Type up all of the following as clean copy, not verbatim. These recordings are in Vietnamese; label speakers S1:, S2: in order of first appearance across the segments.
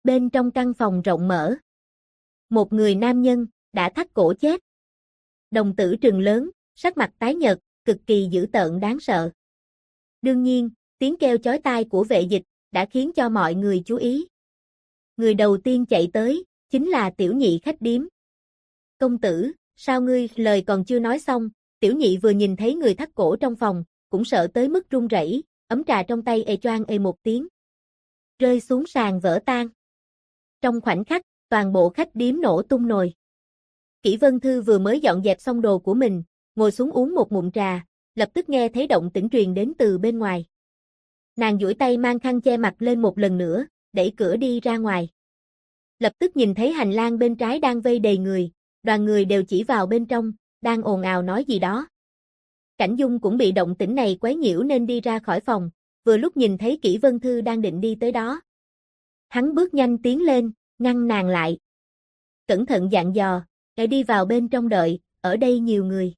S1: Bên trong căn phòng rộng mở, một người nam nhân đã thắt cổ chết. Đồng tử trừng lớn, sắc mặt tái nhợt, cực kỳ dữ tợn đáng sợ. Đương nhiên, tiếng kêu chói tai của vệ dịch đã khiến cho mọi người chú ý. Người đầu tiên chạy tới chính là tiểu nhị khách điếm. Công tử, sao ngươi? Lời còn chưa nói xong, tiểu nhị vừa nhìn thấy người thắt cổ trong phòng, cũng sợ tới mức run rẩy, ấm trà trong tay ê choang ê một tiếng, rơi xuống sàn vỡ tan. Trong khoảnh khắc, toàn bộ khách điếm nổ tung nồi. Kỷ Vân Thư vừa mới dọn dẹp xong đồ của mình, ngồi xuống uống một ngụm trà, lập tức nghe thấy động tĩnh truyền đến từ bên ngoài. Nàng duỗi tay mang khăn che mặt lên một lần nữa, đẩy cửa đi ra ngoài. Lập tức nhìn thấy hành lang bên trái đang vây đầy người, đoàn người đều chỉ vào bên trong, đang ồn ào nói gì đó. Cảnh Dung cũng bị động tĩnh này quấy nhiễu nên đi ra khỏi phòng, vừa lúc nhìn thấy Kỷ Vân Thư đang định đi tới đó. Hắn bước nhanh tiến lên, ngăn nàng lại. Cẩn thận dặn dò, "Hãy đi vào bên trong đợi, ở đây nhiều người."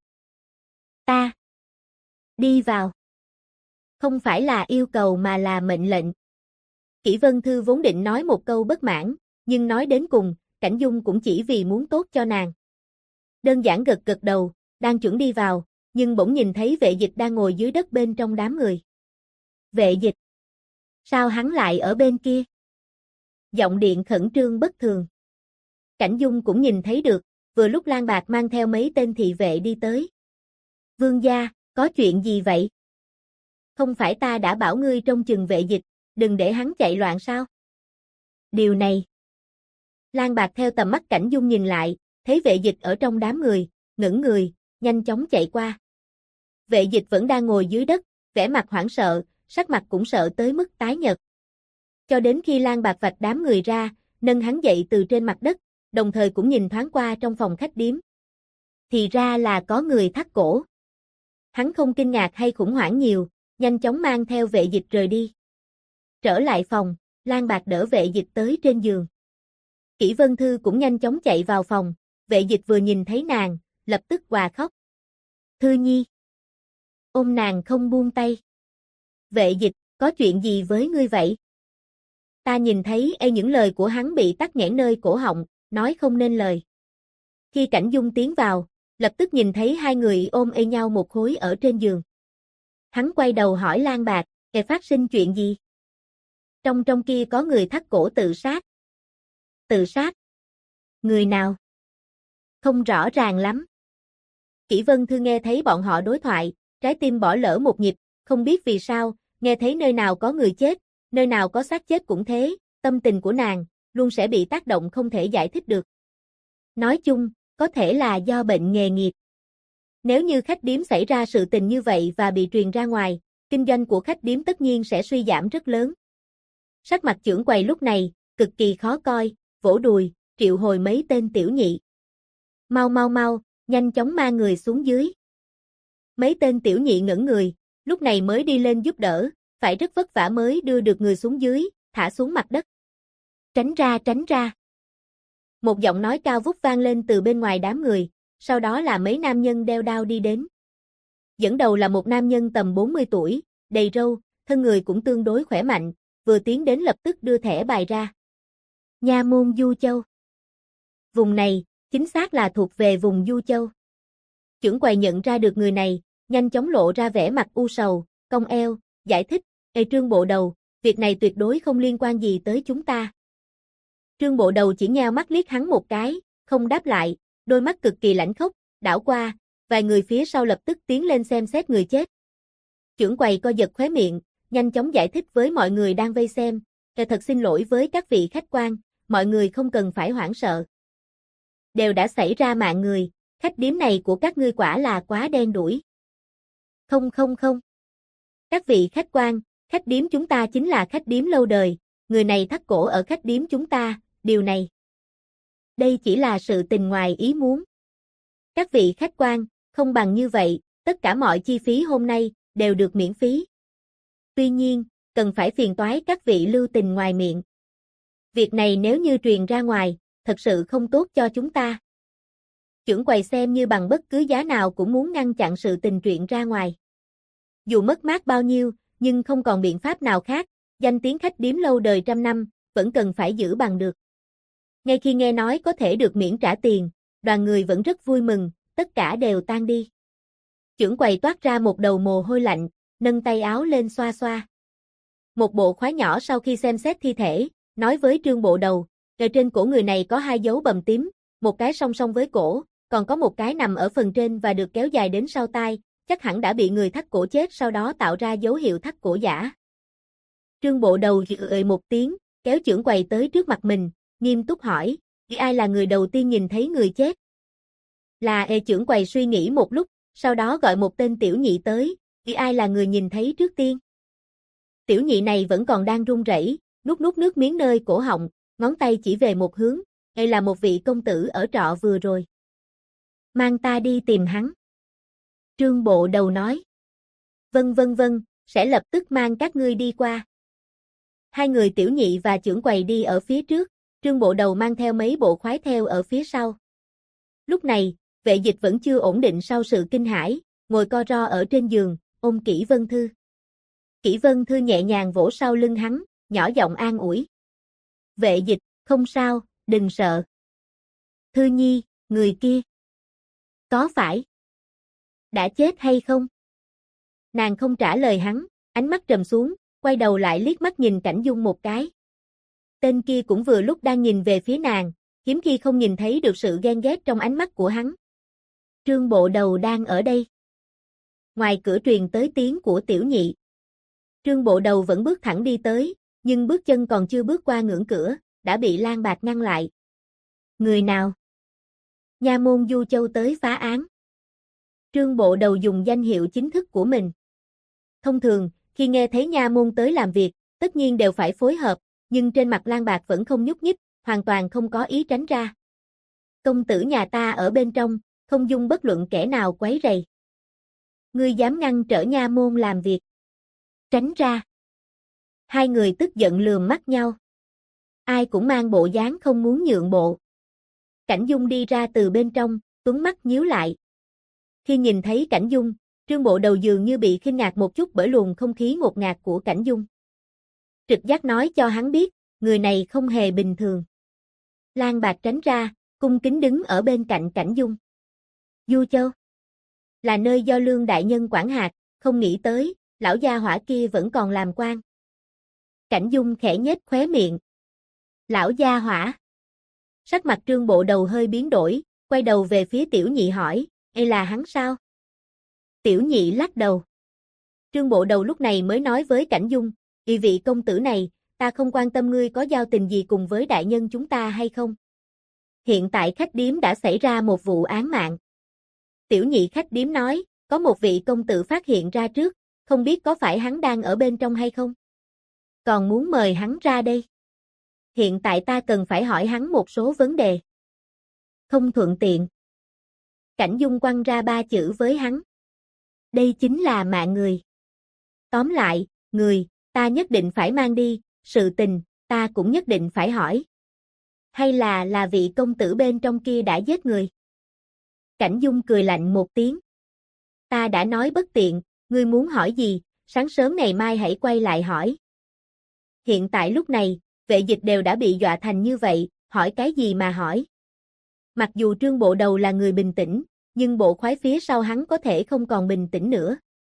S1: "Ta đi vào." Không phải là yêu cầu mà là mệnh lệnh. Kỷ Vân Thư vốn định nói một câu bất mãn, nhưng nói đến cùng, Cảnh Dung cũng chỉ vì muốn tốt cho nàng. Đơn giản gật gật đầu, đang chuẩn đi vào, nhưng bỗng nhìn thấy vệ dịch đang ngồi dưới đất bên trong đám người. Vệ dịch? Sao hắn lại ở bên kia? Giọng điện khẩn trương bất thường. Cảnh Dung cũng nhìn thấy được, vừa lúc Lan Bạc mang theo mấy tên thị vệ đi tới. Vương gia, có chuyện gì vậy? Không phải ta đã bảo ngươi trông chừng vệ dịch, đừng để hắn chạy loạn sao? Điều này. Lan Bạc theo tầm mắt Cảnh Dung nhìn lại, thấy vệ dịch ở trong đám người, ngẩng người, nhanh chóng chạy qua. Vệ dịch vẫn đang ngồi dưới đất, vẻ mặt hoảng sợ, sắc mặt cũng sợ tới mức tái nhợt. Cho đến khi Lan Bạc vạch đám người ra, nâng hắn dậy từ trên mặt đất, đồng thời cũng nhìn thoáng qua trong phòng khách điếm. Thì ra là có người thắt cổ. Hắn không kinh ngạc hay khủng hoảng nhiều, nhanh chóng mang theo vệ dịch rời đi. Trở lại phòng, Lan Bạc đỡ vệ dịch tới trên giường. Kỷ Vân Thư cũng nhanh chóng chạy vào phòng, vệ dịch vừa nhìn thấy nàng, lập tức òa khóc. Thư Nhi. Ôm nàng không buông tay. Vệ dịch, có chuyện gì với ngươi vậy? Ta nhìn thấy những lời của hắn bị tắc nghẽn nơi cổ họng, nói không nên lời. Khi Cảnh Dung tiến vào, lập tức nhìn thấy hai người ôm nhau một khối ở trên giường. Hắn quay đầu hỏi Lan Bạc, phát sinh chuyện gì? Trong kia có người thắt cổ tự sát. Tự sát? Người nào? Không rõ ràng lắm. Kỷ Vân Thư nghe thấy bọn họ đối thoại, trái tim bỏ lỡ một nhịp, không biết vì sao, nghe thấy nơi nào có người chết, nơi nào có xác chết cũng thế, tâm tình của nàng luôn sẽ bị tác động không thể giải thích được. Nói chung, có thể là do bệnh nghề nghiệp. Nếu như khách điếm xảy ra sự tình như vậy và bị truyền ra ngoài, kinh doanh của khách điếm tất nhiên sẽ suy giảm rất lớn. Sắc mặt trưởng quầy lúc này, cực kỳ khó coi, vỗ đùi, triệu hồi mấy tên tiểu nhị. Mau, nhanh chóng mang người xuống dưới. Mấy tên tiểu nhị ngẩn người, lúc này mới đi lên giúp đỡ, phải rất vất vả mới đưa được người xuống dưới, thả xuống mặt đất. Tránh ra. Một giọng nói cao vút vang lên từ bên ngoài đám người, sau đó là mấy nam nhân đeo đao đi đến. Dẫn đầu là một nam nhân tầm 40 tuổi, đầy râu, thân người cũng tương đối khỏe mạnh, vừa tiến đến lập tức đưa thẻ bài ra. Nha môn Du Châu. Vùng này, chính xác là thuộc về vùng Du Châu. Trưởng quầy nhận ra được người này, nhanh chóng lộ ra vẻ mặt u sầu, cong eo, giải thích, Trương bộ đầu, việc này tuyệt đối không liên quan gì tới chúng ta. Trương bộ đầu chỉ nheo mắt liếc hắn một cái, không đáp lại, đôi mắt cực kỳ lãnh khốc, đảo qua, vài người phía sau lập tức tiến lên xem xét người chết. Trưởng quầy co giật khóe miệng, nhanh chóng giải thích với mọi người đang vây xem, thật xin lỗi với các vị khách quan, mọi người không cần phải hoảng sợ. Đều đã xảy ra mạng người, khách điếm này của các ngươi quả là quá đen đủi. Không. Các vị khách quan, khách điếm chúng ta chính là khách điếm lâu đời, người này thắt cổ ở khách điếm chúng ta, điều này. Đây chỉ là sự tình ngoài ý muốn. Các vị khách quan, không bằng như vậy, tất cả mọi chi phí hôm nay đều được miễn phí. Tuy nhiên, cần phải phiền toái các vị lưu tình ngoài miệng. Việc này nếu như truyền ra ngoài, thật sự không tốt cho chúng ta. Trưởng quầy xem như bằng bất cứ giá nào cũng muốn ngăn chặn sự tình truyền ra ngoài. Dù mất mát bao nhiêu, nhưng không còn biện pháp nào khác, danh tiếng khách điếm lâu đời trăm năm, vẫn cần phải giữ bằng được. Ngay khi nghe nói có thể được miễn trả tiền, đoàn người vẫn rất vui mừng, tất cả đều tan đi. Chưởng quầy toát ra một đầu mồ hôi lạnh, nâng tay áo lên xoa xoa. Một bộ khoái nhỏ sau khi xem xét thi thể, nói với Trương Bộ Đầu, ở trên cổ người này có 2 dấu bầm tím, một cái song song với cổ, còn có một cái nằm ở phần trên và được kéo dài đến sau tai, chắc hẳn đã bị người thắt cổ chết sau đó tạo ra dấu hiệu thắt cổ giả. Trương Bộ Đầu ơi một tiếng, kéo chưởng quầy tới trước mặt mình, nghiêm túc hỏi, ai là người đầu tiên nhìn thấy người chết? Là chưởng quầy suy nghĩ một lúc, sau đó gọi một tên tiểu nhị tới, ai là người nhìn thấy trước tiên? Tiểu nhị này vẫn còn đang run rẩy, nuốt nước miếng nơi cổ họng, ngón tay chỉ về một hướng, là một vị công tử ở trọ vừa rồi. Mang ta đi tìm hắn. Trương Bộ Đầu nói. Vâng, sẽ lập tức mang các ngươi đi qua. 2 người tiểu nhị và chưởng quầy đi ở phía trước, Trương Bộ Đầu mang theo mấy bộ khoái theo ở phía sau. Lúc này, Vệ Dịch vẫn chưa ổn định sau sự kinh hãi, ngồi co ro ở trên giường, ôm Kỷ Vân Thư. Kỷ Vân Thư nhẹ nhàng vỗ sau lưng hắn, nhỏ giọng an ủi. Vệ Dịch, không sao, đừng sợ. Thư Nhi, người kia. Có phải đã chết hay không? Nàng không trả lời hắn, ánh mắt trầm xuống, quay đầu lại liếc mắt nhìn Cảnh Dung một cái. Tên kia cũng vừa lúc đang nhìn về phía nàng, hiếm khi không nhìn thấy được sự ghen ghét trong ánh mắt của hắn. Trương Bộ Đầu đang ở đây. Ngoài cửa truyền tới tiếng của tiểu nhị. Trương Bộ Đầu vẫn bước thẳng đi tới, nhưng bước chân còn chưa bước qua ngưỡng cửa, đã bị Lan Bạc ngăn lại. Người nào? Nha môn Du Châu tới phá án. Trương Bộ Đầu dùng danh hiệu chính thức của mình. Thông thường, khi nghe thấy nha môn tới làm việc, tất nhiên đều phải phối hợp, nhưng trên mặt Lan Bạc vẫn không nhúc nhích, hoàn toàn không có ý tránh ra. Công tử nhà ta ở bên trong, không dung bất luận kẻ nào quấy rầy. Ngươi dám ngăn trở nha môn làm việc. Tránh ra. 2 người tức giận lườm mắt nhau. Ai cũng mang bộ dáng không muốn nhượng bộ. Cảnh Dung đi ra từ bên trong, tuấn mắt nhíu lại. Khi nhìn thấy Cảnh Dung, Trương Bộ Đầu dường như bị khinh ngạc một chút bởi luồng không khí ngột ngạt của Cảnh Dung. Trực giác nói cho hắn biết, người này không hề bình thường. Lan Bạc tránh ra, cung kính đứng ở bên cạnh Cảnh Dung. Du Châu là nơi do Lương đại nhân quản hạt, không nghĩ tới, lão gia hỏa kia vẫn còn làm quan. Cảnh Dung khẽ nhếch khóe miệng. Lão gia hỏa. Sắc mặt Trương Bộ Đầu hơi biến đổi, quay đầu về phía tiểu nhị hỏi, là hắn sao? Tiểu nhị lắc đầu. Trương Bộ Đầu lúc này mới nói với Cảnh Dung, vị công tử này, ta không quan tâm ngươi có giao tình gì cùng với đại nhân chúng ta hay không. Hiện tại khách điếm đã xảy ra một vụ án mạng. Tiểu nhị khách điếm nói, có một vị công tử phát hiện ra trước, không biết có phải hắn đang ở bên trong hay không? Còn muốn mời hắn ra đây. Hiện tại ta cần phải hỏi hắn một số vấn đề. Không thuận tiện. Cảnh Dung quăng ra 3 chữ với hắn. Đây chính là mạng người. Tóm lại, người, ta nhất định phải mang đi, sự tình, ta cũng nhất định phải hỏi. Hay là vị công tử bên trong kia đã giết người? Cảnh Dung cười lạnh một tiếng. Ta đã nói bất tiện, ngươi muốn hỏi gì, sáng sớm ngày mai hãy quay lại hỏi. Hiện tại lúc này, Vệ Dịch đều đã bị dọa thành như vậy, hỏi cái gì mà hỏi. Mặc dù Trương Bộ Đầu là người bình tĩnh, nhưng bộ khoái phía sau hắn có thể không còn bình tĩnh nữa.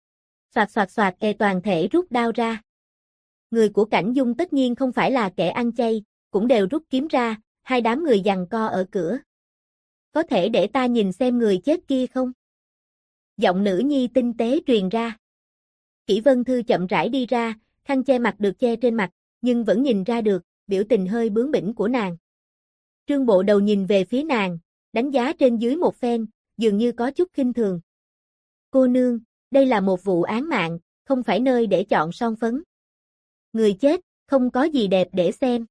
S1: Soạt, toàn thể rút đao ra. Người của Cảnh Dung tất nhiên không phải là kẻ ăn chay, cũng đều rút kiếm ra, 2 đám người giằng co ở cửa. Có thể để ta nhìn xem người chết kia không? Giọng nữ nhi tinh tế truyền ra. Kỷ Vân Thư chậm rãi đi ra, khăn che mặt được che trên mặt, nhưng vẫn nhìn ra được, biểu tình hơi bướng bỉnh của nàng. Trương Bộ Đầu nhìn về phía nàng, đánh giá trên dưới một phen, dường như có chút khinh thường. Cô nương, đây là một vụ án mạng, không phải nơi để chọn son phấn. Người chết, không có gì đẹp để xem.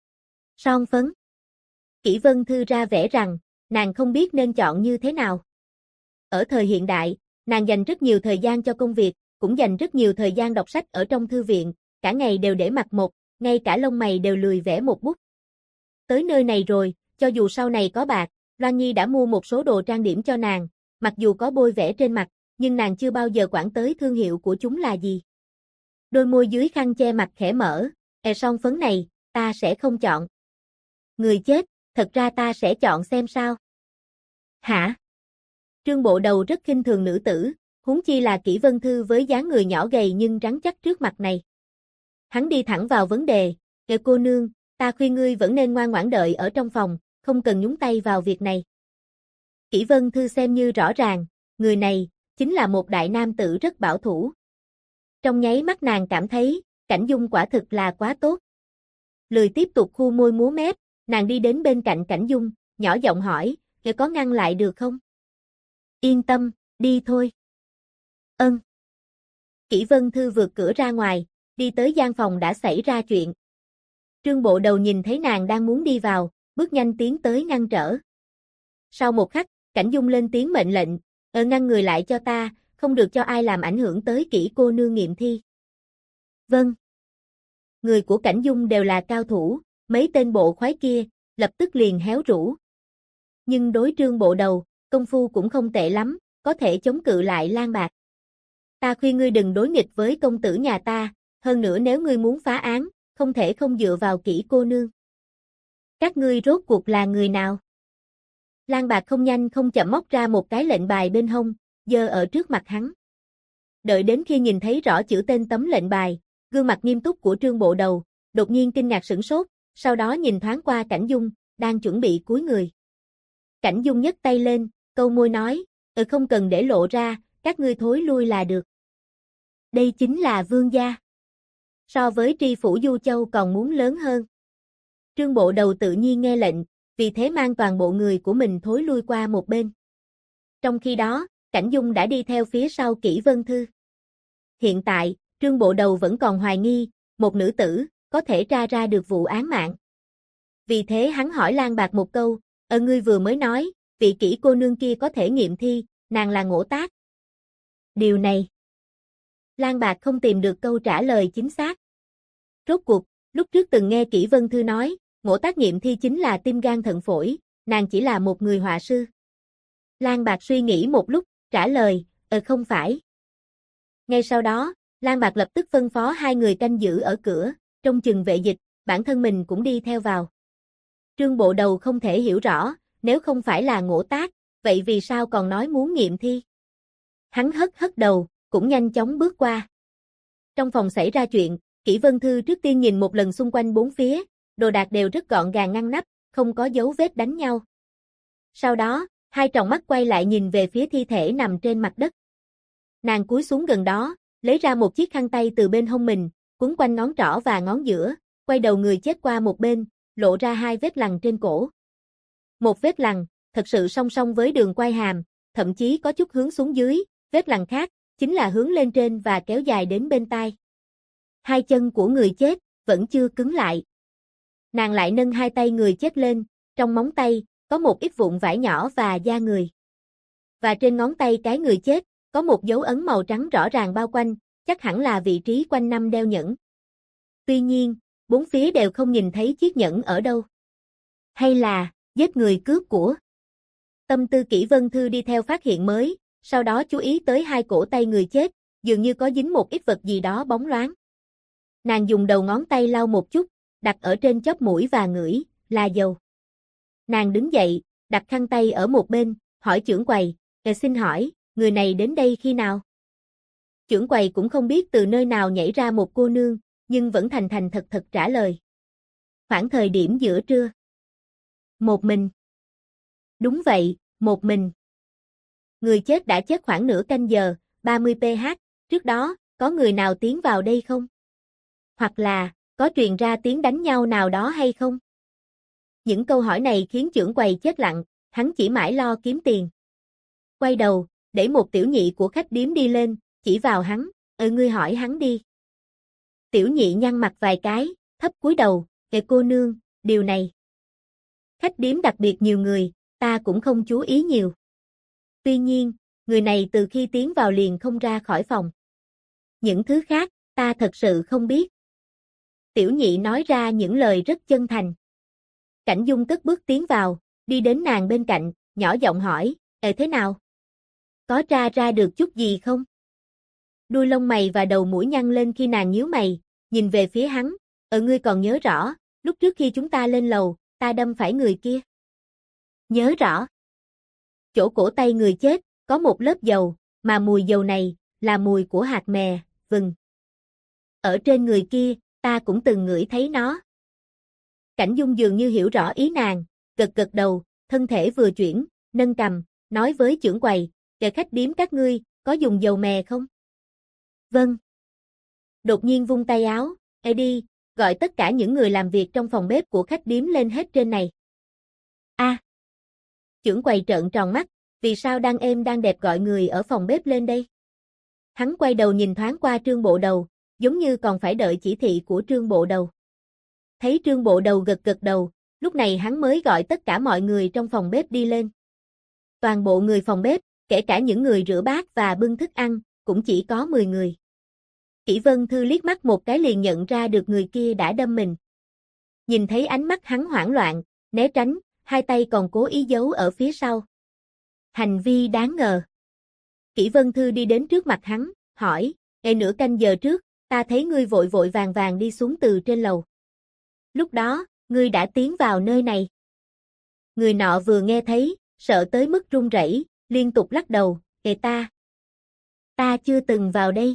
S1: Son phấn. Kỷ Vân Thư ra vẻ rằng, nàng không biết nên chọn như thế nào. Ở thời hiện đại, nàng dành rất nhiều thời gian cho công việc, cũng dành rất nhiều thời gian đọc sách ở trong thư viện, cả ngày đều để mặt một, ngay cả lông mày đều lười vẽ một bút. Tới nơi này rồi, cho dù sau này có bạc, Loan Nhi đã mua một số đồ trang điểm cho nàng, mặc dù có bôi vẽ trên mặt, nhưng nàng chưa bao giờ quản tới thương hiệu của chúng là gì. Đôi môi dưới khăn che mặt khẽ mở, son phấn này, ta sẽ không chọn. Người chết, thật ra ta sẽ chọn xem sao. Hả? Trương Bộ Đầu rất khinh thường nữ tử, huống chi là Kỷ Vân Thư với dáng người nhỏ gầy nhưng rắn chắc trước mặt này. Hắn đi thẳng vào vấn đề, "Kìa cô nương, ta khuyên ngươi vẫn nên ngoan ngoãn đợi ở trong phòng, không cần nhúng tay vào việc này." Kỷ Vân Thư xem như rõ ràng, người này chính là một đại nam tử rất bảo thủ. Trong nháy mắt nàng cảm thấy, Cảnh Dung quả thực là quá tốt. Lười tiếp tục khu môi múa mép, nàng đi đến bên cạnh Cảnh Dung, nhỏ giọng hỏi, "Kìa có ngăn lại được không?" "Yên tâm, đi thôi." "Ân." Kỷ Vân Thư vượt cửa ra ngoài, đi tới gian phòng đã xảy ra chuyện. Trương Bộ Đầu nhìn thấy nàng đang muốn đi vào, bước nhanh tiến tới ngăn trở. Sau một khắc, Cảnh Dung lên tiếng mệnh lệnh, ngăn người lại cho ta, không được cho ai làm ảnh hưởng tới Kỷ cô nương nghiệm thi." "Vâng." Người của Cảnh Dung đều là cao thủ, mấy tên bộ khoái kia, lập tức liền héo rũ. Nhưng đối Trương Bộ Đầu, công phu cũng không tệ lắm, có thể chống cự lại Lang Bạc. "Ta khuyên ngươi đừng đối nghịch với công tử nhà ta, hơn nữa nếu ngươi muốn phá án, không thể không dựa vào Kỷ cô nương." "Các ngươi rốt cuộc là người nào?" Lang Bạc không nhanh không chậm móc ra một cái lệnh bài bên hông, giơ ở trước mặt hắn. Đợi đến khi nhìn thấy rõ chữ tên tấm lệnh bài, gương mặt nghiêm túc của Trương Bộ Đầu, đột nhiên kinh ngạc sửng sốt, sau đó nhìn thoáng qua Cảnh Dung, đang chuẩn bị cúi người. Cảnh Dung nhấc tay lên, câu môi nói, không cần để lộ ra, các ngươi thối lui là được." Đây chính là vương gia. So với tri phủ Du Châu còn muốn lớn hơn. Trương Bộ Đầu tự nhiên nghe lệnh, vì thế mang toàn bộ người của mình thối lui qua một bên. Trong khi đó, Cảnh Dung đã đi theo phía sau Kỷ Vân Thư. Hiện tại, Trương Bộ Đầu vẫn còn hoài nghi, một nữ tử, có thể tra ra được vụ án mạng. Vì thế hắn hỏi Lang Bạc một câu, ngươi vừa mới nói, vị Kỷ cô nương kia có thể nghiệm thi, nàng là Ngỗ Tác. Điều này, Lang Bạc không tìm được câu trả lời chính xác. Rốt cuộc, lúc trước từng nghe Kỷ Vân Thư nói, Ngỗ Tác nghiệm thi chính là tim gan thận phổi, nàng chỉ là một người họa sư. Lang Bạc suy nghĩ một lúc, trả lời, không phải. Ngay sau đó, Lang Bạc lập tức phân phó hai người canh giữ ở cửa, trông chừng vệ dịch, bản thân mình cũng đi theo vào. Trương Bộ Đầu không thể hiểu rõ, nếu không phải là Ngỗ Tác, vậy vì sao còn nói muốn nghiệm thi? Hắn hất hất đầu, cũng nhanh chóng bước qua. Trong phòng xảy ra chuyện, Kỷ Vân Thư trước tiên nhìn một lần xung quanh bốn phía, đồ đạc đều rất gọn gàng ngăn nắp, không có dấu vết đánh nhau. Sau đó, hai tròng mắt quay lại nhìn về phía thi thể nằm trên mặt đất. Nàng cúi xuống gần đó, lấy ra một chiếc khăn tay từ bên hông mình, quấn quanh ngón trỏ và ngón giữa, quay đầu người chết qua một bên, lộ ra hai vết lằn trên cổ. Một vết lằn, thật sự song song với đường quai hàm, thậm chí có chút hướng xuống dưới, vết lằn khác, chính là hướng lên trên và kéo dài đến bên tai. Hai chân của người chết, vẫn chưa cứng lại. Nàng lại nâng hai tay người chết lên, trong móng tay, có một ít vụn vải nhỏ và da người. Và trên ngón tay cái người chết, có một dấu ấn màu trắng rõ ràng bao quanh, chắc hẳn là vị trí quanh năm đeo nhẫn. Tuy nhiên, bốn phía đều không nhìn thấy chiếc nhẫn ở đâu. Hay là, giết người cướp của? Tâm tư Kỷ Vân Thư đi theo phát hiện mới, sau đó chú ý tới hai cổ tay người chết, dường như có dính một ít vật gì đó bóng loáng. Nàng dùng đầu ngón tay lau một chút, đặt ở trên chóp mũi và ngửi, là dầu. Nàng đứng dậy, đặt khăn tay ở một bên, hỏi trưởng quầy, xin hỏi, người này đến đây khi nào? Trưởng quầy cũng không biết từ nơi nào nhảy ra một cô nương, nhưng vẫn thành thành thật thật trả lời. Khoảng thời điểm giữa trưa. Một mình. Đúng vậy, một mình. Người chết đã chết khoảng nửa canh giờ, 30 ph, trước đó, có người nào tiến vào đây không? Hoặc là, có truyền ra tiếng đánh nhau nào đó hay không? Những câu hỏi này khiến trưởng quầy chết lặng, hắn chỉ mãi lo kiếm tiền. Quay đầu, để một tiểu nhị của khách điếm đi lên, chỉ vào hắn, ngươi hỏi hắn đi. Tiểu nhị nhăn mặt vài cái, thấp cúi đầu, cô nương, điều này. Khách điếm đặc biệt nhiều người, ta cũng không chú ý nhiều. Tuy nhiên, người này từ khi tiến vào liền không ra khỏi phòng. Những thứ khác, ta thật sự không biết. Tiểu nhị nói ra những lời rất chân thành. Cảnh Dung cất bước tiến vào, đi đến nàng bên cạnh, nhỏ giọng hỏi, thế nào? Có tra ra được chút gì không? Đuôi lông mày và đầu mũi nhăn lên khi nàng nhíu mày, nhìn về phía hắn, ngươi còn nhớ rõ, lúc trước khi chúng ta lên lầu, ta đâm phải người kia. Nhớ rõ. Chỗ cổ tay người chết, có một lớp dầu, mà mùi dầu này, là mùi của hạt mè, vừng. Ở trên người kia, ta cũng từng ngửi thấy nó. Cảnh Dung dường như hiểu rõ ý nàng, gật gật đầu, thân thể vừa chuyển, nâng cằm, nói với trưởng quầy, kệ khách điếm các ngươi, có dùng dầu mè không? Vâng. Đột nhiên vung tay áo, đi, gọi tất cả những người làm việc trong phòng bếp của khách điếm lên hết trên này. A. Trưởng quầy trợn tròn mắt, vì sao đang êm đang đẹp gọi người ở phòng bếp lên đây? Hắn quay đầu nhìn thoáng qua Trương Bộ Đầu, giống như còn phải đợi chỉ thị của Trương Bộ Đầu. Thấy Trương Bộ Đầu gật gật đầu, lúc này hắn mới gọi tất cả mọi người trong phòng bếp đi lên. Toàn bộ người phòng bếp, kể cả những người rửa bát và bưng thức ăn, cũng chỉ có 10 người. Kỷ Vân Thư liếc mắt một cái liền nhận ra được người kia đã đâm mình. Nhìn thấy ánh mắt hắn hoảng loạn, né tránh, hai tay còn cố ý giấu ở phía sau. Hành vi đáng ngờ. Kỷ Vân Thư đi đến trước mặt hắn, hỏi, nửa canh giờ trước, ta thấy ngươi vội vội vàng vàng đi xuống từ trên lầu. Lúc đó, ngươi đã tiến vào nơi này. Người nọ vừa nghe thấy, sợ tới mức run rẩy, liên tục lắc đầu, ta chưa từng vào đây.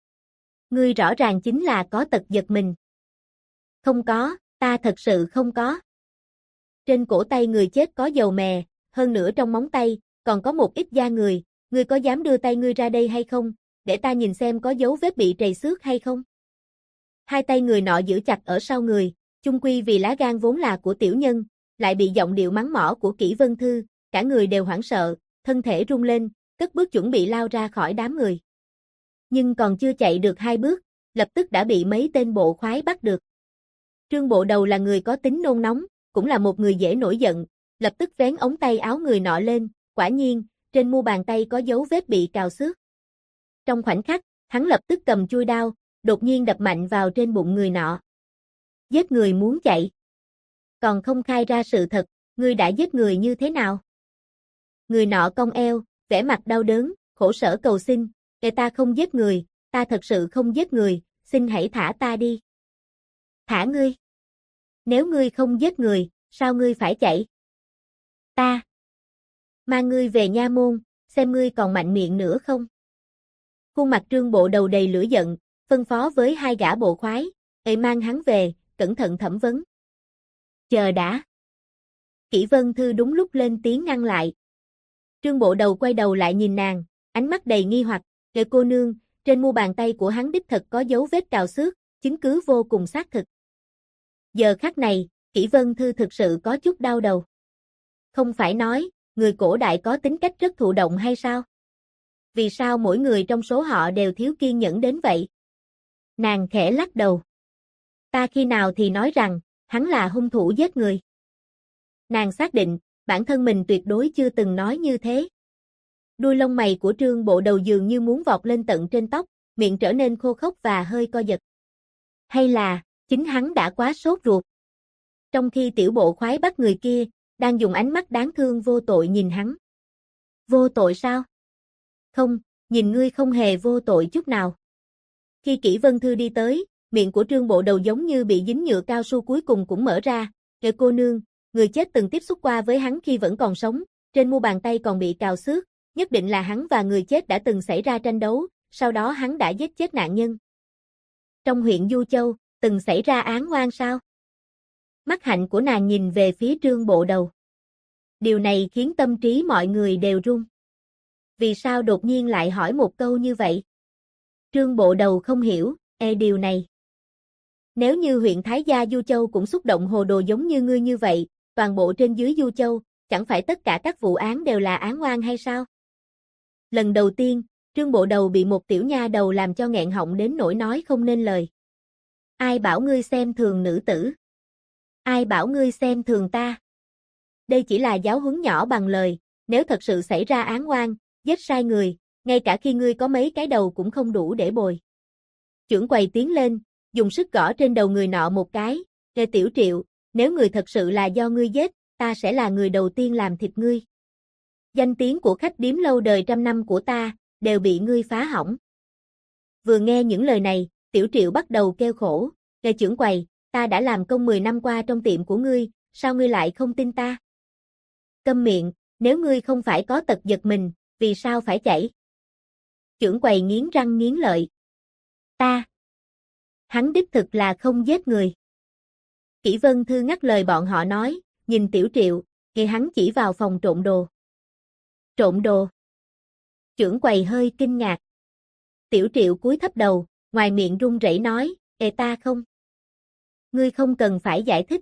S1: Ngươi rõ ràng chính là có tật giật mình. Không có, ta thật sự không có. Trên cổ tay người chết có dầu mè, hơn nữa trong móng tay, còn có một ít da người, ngươi có dám đưa tay ngươi ra đây hay không, để ta nhìn xem có dấu vết bị trầy xước hay không? Hai tay người nọ giữ chặt ở sau người, chung quy vì lá gan vốn là của tiểu nhân, lại bị giọng điệu mắng mỏ của Kỷ Vân Thư, cả người đều hoảng sợ, thân thể rung lên, cất bước chuẩn bị lao ra khỏi đám người. Nhưng còn chưa chạy được 2 bước, lập tức đã bị mấy tên bộ khoái bắt được. Trương Bộ Đầu là người có tính nôn nóng, cũng là một người dễ nổi giận, lập tức vén ống tay áo người nọ lên, quả nhiên, trên mu bàn tay có dấu vết bị cào xước. Trong khoảnh khắc, hắn lập tức cầm chuôi đao, đột nhiên đập mạnh vào trên bụng người nọ. Giết người muốn chạy. Còn không khai ra sự thật, ngươi đã giết người như thế nào? Người nọ cong eo, vẻ mặt đau đớn, khổ sở cầu xin, ta không giết người, ta thật sự không giết người, xin hãy thả ta đi. Thả ngươi? Nếu ngươi không giết người, sao ngươi phải chạy? Ta mang ngươi về nha môn, xem ngươi còn mạnh miệng nữa không? Khuôn mặt Trương Bộ Đầu đầy lửa giận, phân phó với 2 gã bộ khoái, mang hắn về, cẩn thận thẩm vấn. Chờ đã. Kỷ Vân Thư đúng lúc lên tiếng ngăn lại. Trương Bộ Đầu quay đầu lại nhìn nàng, ánh mắt đầy nghi hoặc, cô nương, trên mu bàn tay của hắn đích thật có dấu vết cào xước, chứng cứ vô cùng xác thực. Giờ khắc này, Kỷ Vân Thư thực sự có chút đau đầu. Không phải nói, người cổ đại có tính cách rất thụ động hay sao? Vì sao mỗi người trong số họ đều thiếu kiên nhẫn đến vậy? Nàng khẽ lắc đầu. Ta khi nào thì nói rằng, hắn là hung thủ giết người. Nàng xác định, bản thân mình tuyệt đối chưa từng nói như thế. Đuôi lông mày của Trương Bộ Đầu dường như muốn vọt lên tận trên tóc, miệng trở nên khô khốc và hơi co giật. Hay là, chính hắn đã quá sốt ruột. Trong khi tiểu bộ khoái bắt người kia, đang dùng ánh mắt đáng thương vô tội nhìn hắn. Vô tội sao? Không, nhìn ngươi không hề vô tội chút nào. Khi Kỷ Vân Thư đi tới, miệng của Trương Bộ Đầu giống như bị dính nhựa cao su cuối cùng cũng mở ra. Cô nương, người chết từng tiếp xúc qua với hắn khi vẫn còn sống, trên mu bàn tay còn bị cào xước, nhất định là hắn và người chết đã từng xảy ra tranh đấu, sau đó hắn đã giết chết nạn nhân. Trong huyện Du Châu, từng xảy ra án oan sao? Mắt hạnh của nàng nhìn về phía Trương Bộ Đầu. Điều này khiến tâm trí mọi người đều run. Vì sao đột nhiên lại hỏi một câu như vậy? Trương Bộ Đầu không hiểu, điều này. Nếu như huyện Thái Gia Du Châu cũng xúc động hồ đồ giống như ngươi như vậy, toàn bộ trên dưới Du Châu, chẳng phải tất cả các vụ án đều là án oan hay sao? Lần đầu tiên, Trương Bộ Đầu bị một tiểu nha đầu làm cho nghẹn họng đến nỗi nói không nên lời. Ai bảo ngươi xem thường nữ tử? Ai bảo ngươi xem thường ta? Đây chỉ là giáo huấn nhỏ bằng lời, nếu thật sự xảy ra án oan, giết sai người, ngay cả khi ngươi có mấy cái đầu cũng không đủ để bồi. Trưởng quầy tiến lên, dùng sức gõ trên đầu người nọ một cái, Tiểu Triệu, nếu người thật sự là do ngươi giết, ta sẽ là người đầu tiên làm thịt ngươi. Danh tiếng của khách điếm lâu đời trăm năm của ta, đều bị ngươi phá hỏng. Vừa nghe những lời này, Tiểu Triệu bắt đầu kêu khổ, trưởng quầy, ta đã làm công 10 năm qua trong tiệm của ngươi, sao ngươi lại không tin ta? Câm miệng, nếu ngươi không phải có tật giật mình, vì sao phải chảy? Chưởng quầy nghiến răng nghiến lợi. Ta. Hắn đích thực là không giết người. Kỷ Vân Thư ngắt lời bọn họ nói, nhìn Tiểu Triệu, thì hắn chỉ vào phòng trộn đồ. Trộn đồ. Chưởng quầy hơi kinh ngạc. Tiểu Triệu cúi thấp đầu, ngoài miệng run rẩy nói, ta không. Ngươi không cần phải giải thích.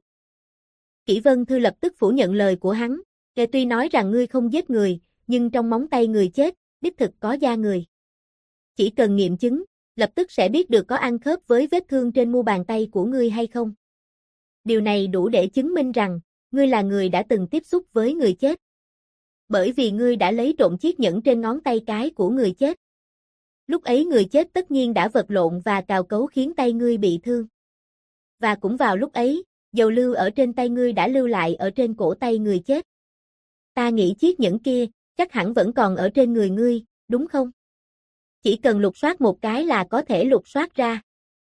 S1: Kỷ Vân Thư lập tức phủ nhận lời của hắn, tuy nói rằng ngươi không giết người, nhưng trong móng tay người chết, đích thực có da người. Chỉ cần nghiệm chứng, lập tức sẽ biết được có ăn khớp với vết thương trên mu bàn tay của ngươi hay không. Điều này đủ để chứng minh rằng, ngươi là người đã từng tiếp xúc với người chết. Bởi vì ngươi đã lấy trộm chiếc nhẫn trên ngón tay cái của người chết. Lúc ấy người chết tất nhiên đã vật lộn và cào cấu khiến tay ngươi bị thương. Và cũng vào lúc ấy, dầu lưu ở trên tay ngươi đã lưu lại ở trên cổ tay người chết. Ta nghĩ chiếc nhẫn kia, chắc hẳn vẫn còn ở trên người ngươi, đúng không? Chỉ cần lục soát một cái là có thể lục soát ra.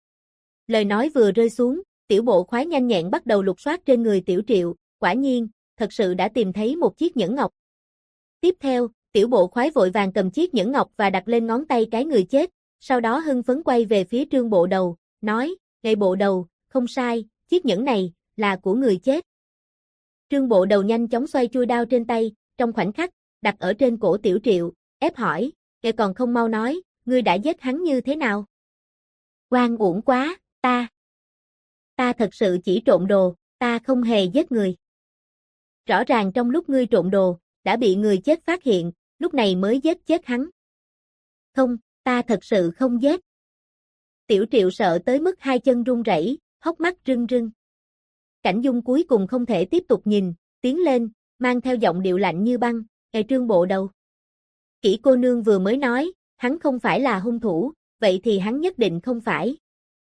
S1: Lời nói vừa rơi xuống, Tiểu Bộ Khoái nhanh nhẹn bắt đầu lục soát trên người Tiểu Triệu, quả nhiên, thật sự đã tìm thấy một chiếc nhẫn ngọc. Tiếp theo, Tiểu Bộ Khoái vội vàng cầm chiếc nhẫn ngọc và đặt lên ngón tay cái người chết, sau đó hưng phấn quay về phía Trương Bộ Đầu, nói, "Ngài Bộ Đầu, không sai, chiếc nhẫn này, là của người chết." Trương Bộ Đầu nhanh chóng xoay chuôi đao trên tay, trong khoảnh khắc, đặt ở trên cổ Tiểu Triệu, ép hỏi, "Ngài còn không mau nói, ngươi đã giết hắn như thế nào?" "Oan uổng quá, ta thật sự chỉ trộn đồ, ta không hề giết người." "Rõ ràng trong lúc ngươi trộn đồ, đã bị người chết phát hiện, lúc này mới giết chết hắn." "Không, ta thật sự không giết." Tiểu Triệu sợ tới mức hai chân run rẩy, hốc mắt rưng rưng. Cảnh Dung cuối cùng không thể tiếp tục nhìn, tiến lên, mang theo giọng điệu lạnh như băng, Trương Bộ Đầu. Kỷ cô nương vừa mới nói, hắn không phải là hung thủ, vậy thì hắn nhất định không phải."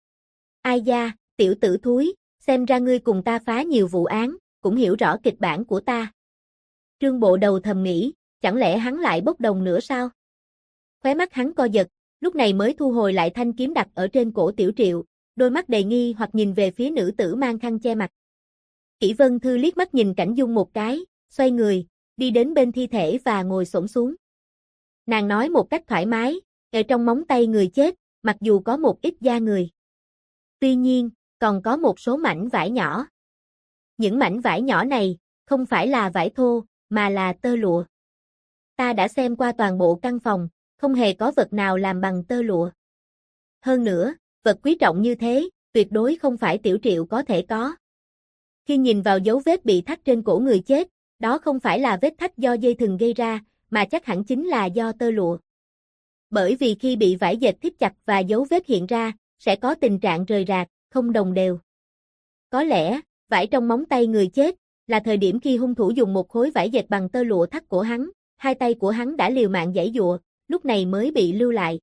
S1: "Ai da, tiểu tử thúi, xem ra ngươi cùng ta phá nhiều vụ án, cũng hiểu rõ kịch bản của ta." Trương Bộ Đầu thầm nghĩ, chẳng lẽ hắn lại bốc đồng nữa sao? Khóe mắt hắn co giật, lúc này mới thu hồi lại thanh kiếm đặt ở trên cổ Tiểu Triệu, đôi mắt đầy nghi hoặc nhìn về phía nữ tử mang khăn che mặt. Kỷ Vân Thư liếc mắt nhìn Cảnh Dung một cái, xoay người, đi đến bên thi thể và ngồi xổm xuống. Nàng nói một cách thoải mái, ở trong móng tay người chết, mặc dù có một ít da người. Tuy nhiên, còn có một số mảnh vải nhỏ. Những mảnh vải nhỏ này, không phải là vải thô, mà là tơ lụa. Ta đã xem qua toàn bộ căn phòng, không hề có vật nào làm bằng tơ lụa. Hơn nữa, vật quý trọng như thế, tuyệt đối không phải Tiểu Triệu có thể có. Khi nhìn vào dấu vết bị thắt trên cổ người chết, đó không phải là vết thắt do dây thừng gây ra, mà chắc hẳn chính là do tơ lụa. Bởi vì khi bị vải dệt thít chặt và dấu vết hiện ra, sẽ có tình trạng rời rạc, không đồng đều. Có lẽ, vải trong móng tay người chết, là thời điểm khi hung thủ dùng một khối vải dệt bằng tơ lụa thắt cổ hắn, hai tay của hắn đã liều mạng giãy giụa, lúc này mới bị lưu lại.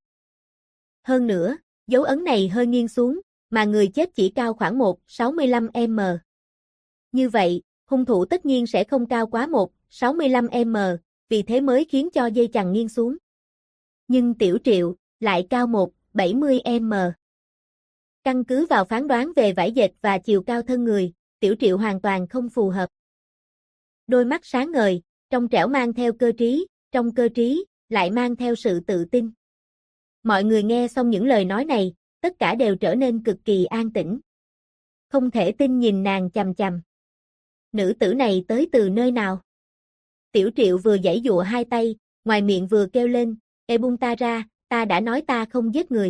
S1: Hơn nữa, dấu ấn này hơi nghiêng xuống, mà người chết chỉ cao khoảng 1,65m. Như vậy, hung thủ tất nhiên sẽ không cao quá 1,65m, vì thế mới khiến cho dây chằng nghiêng xuống. Nhưng Tiểu Triệu lại cao 1,70m. Căn cứ vào phán đoán về vải dệt và chiều cao thân người, Tiểu Triệu hoàn toàn không phù hợp. Đôi mắt sáng ngời, trong trẻo mang theo cơ trí, trong cơ trí, lại mang theo sự tự tin. Mọi người nghe xong những lời nói này, tất cả đều trở nên cực kỳ an tĩnh. Không thể tin nhìn nàng chằm chằm. Nữ tử này tới từ nơi nào? Tiểu Triệu vừa giãy giụa hai tay, ngoài miệng vừa kêu lên, buông ta ra, ta đã nói ta không giết người."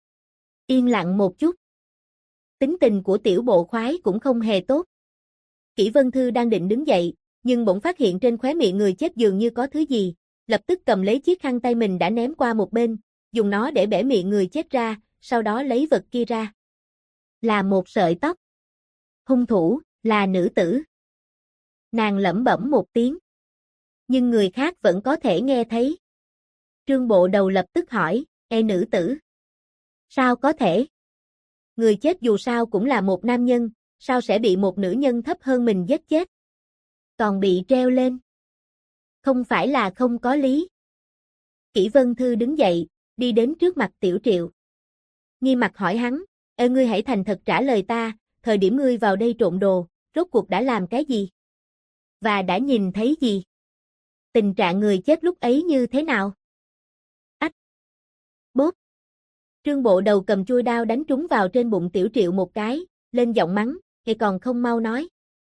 S1: Yên lặng một chút. Tính tình của Tiểu Bộ Khoái cũng không hề tốt. Kỷ Vân Thư đang định đứng dậy, nhưng bỗng phát hiện trên khóe miệng người chết dường như có thứ gì, lập tức cầm lấy chiếc khăn tay mình đã ném qua một bên, dùng nó để bẻ miệng người chết ra, sau đó lấy vật kia ra. Là một sợi tóc. Hung thủ, là nữ tử. Nàng lẩm bẩm một tiếng. Nhưng người khác vẫn có thể nghe thấy. Trương Bộ Đầu lập tức hỏi, nữ tử. Sao có thể? Người chết dù sao cũng là một nam nhân, sao sẽ bị một nữ nhân thấp hơn mình giết chết? Còn bị treo lên. Không phải là không có lý. Kỷ Vân Thư đứng dậy, đi đến trước mặt Tiểu Triệu. Nghi mặt hỏi hắn, ngươi hãy thành thật trả lời ta, thời điểm ngươi vào đây trộm đồ, rốt cuộc đã làm cái gì? Và đã nhìn thấy gì? Tình trạng người chết lúc ấy như thế nào? Ách! Bốp! Trương Bộ Đầu cầm chuôi đao đánh trúng vào trên bụng Tiểu Triệu một cái, lên giọng mắng, "Kệ còn không mau nói."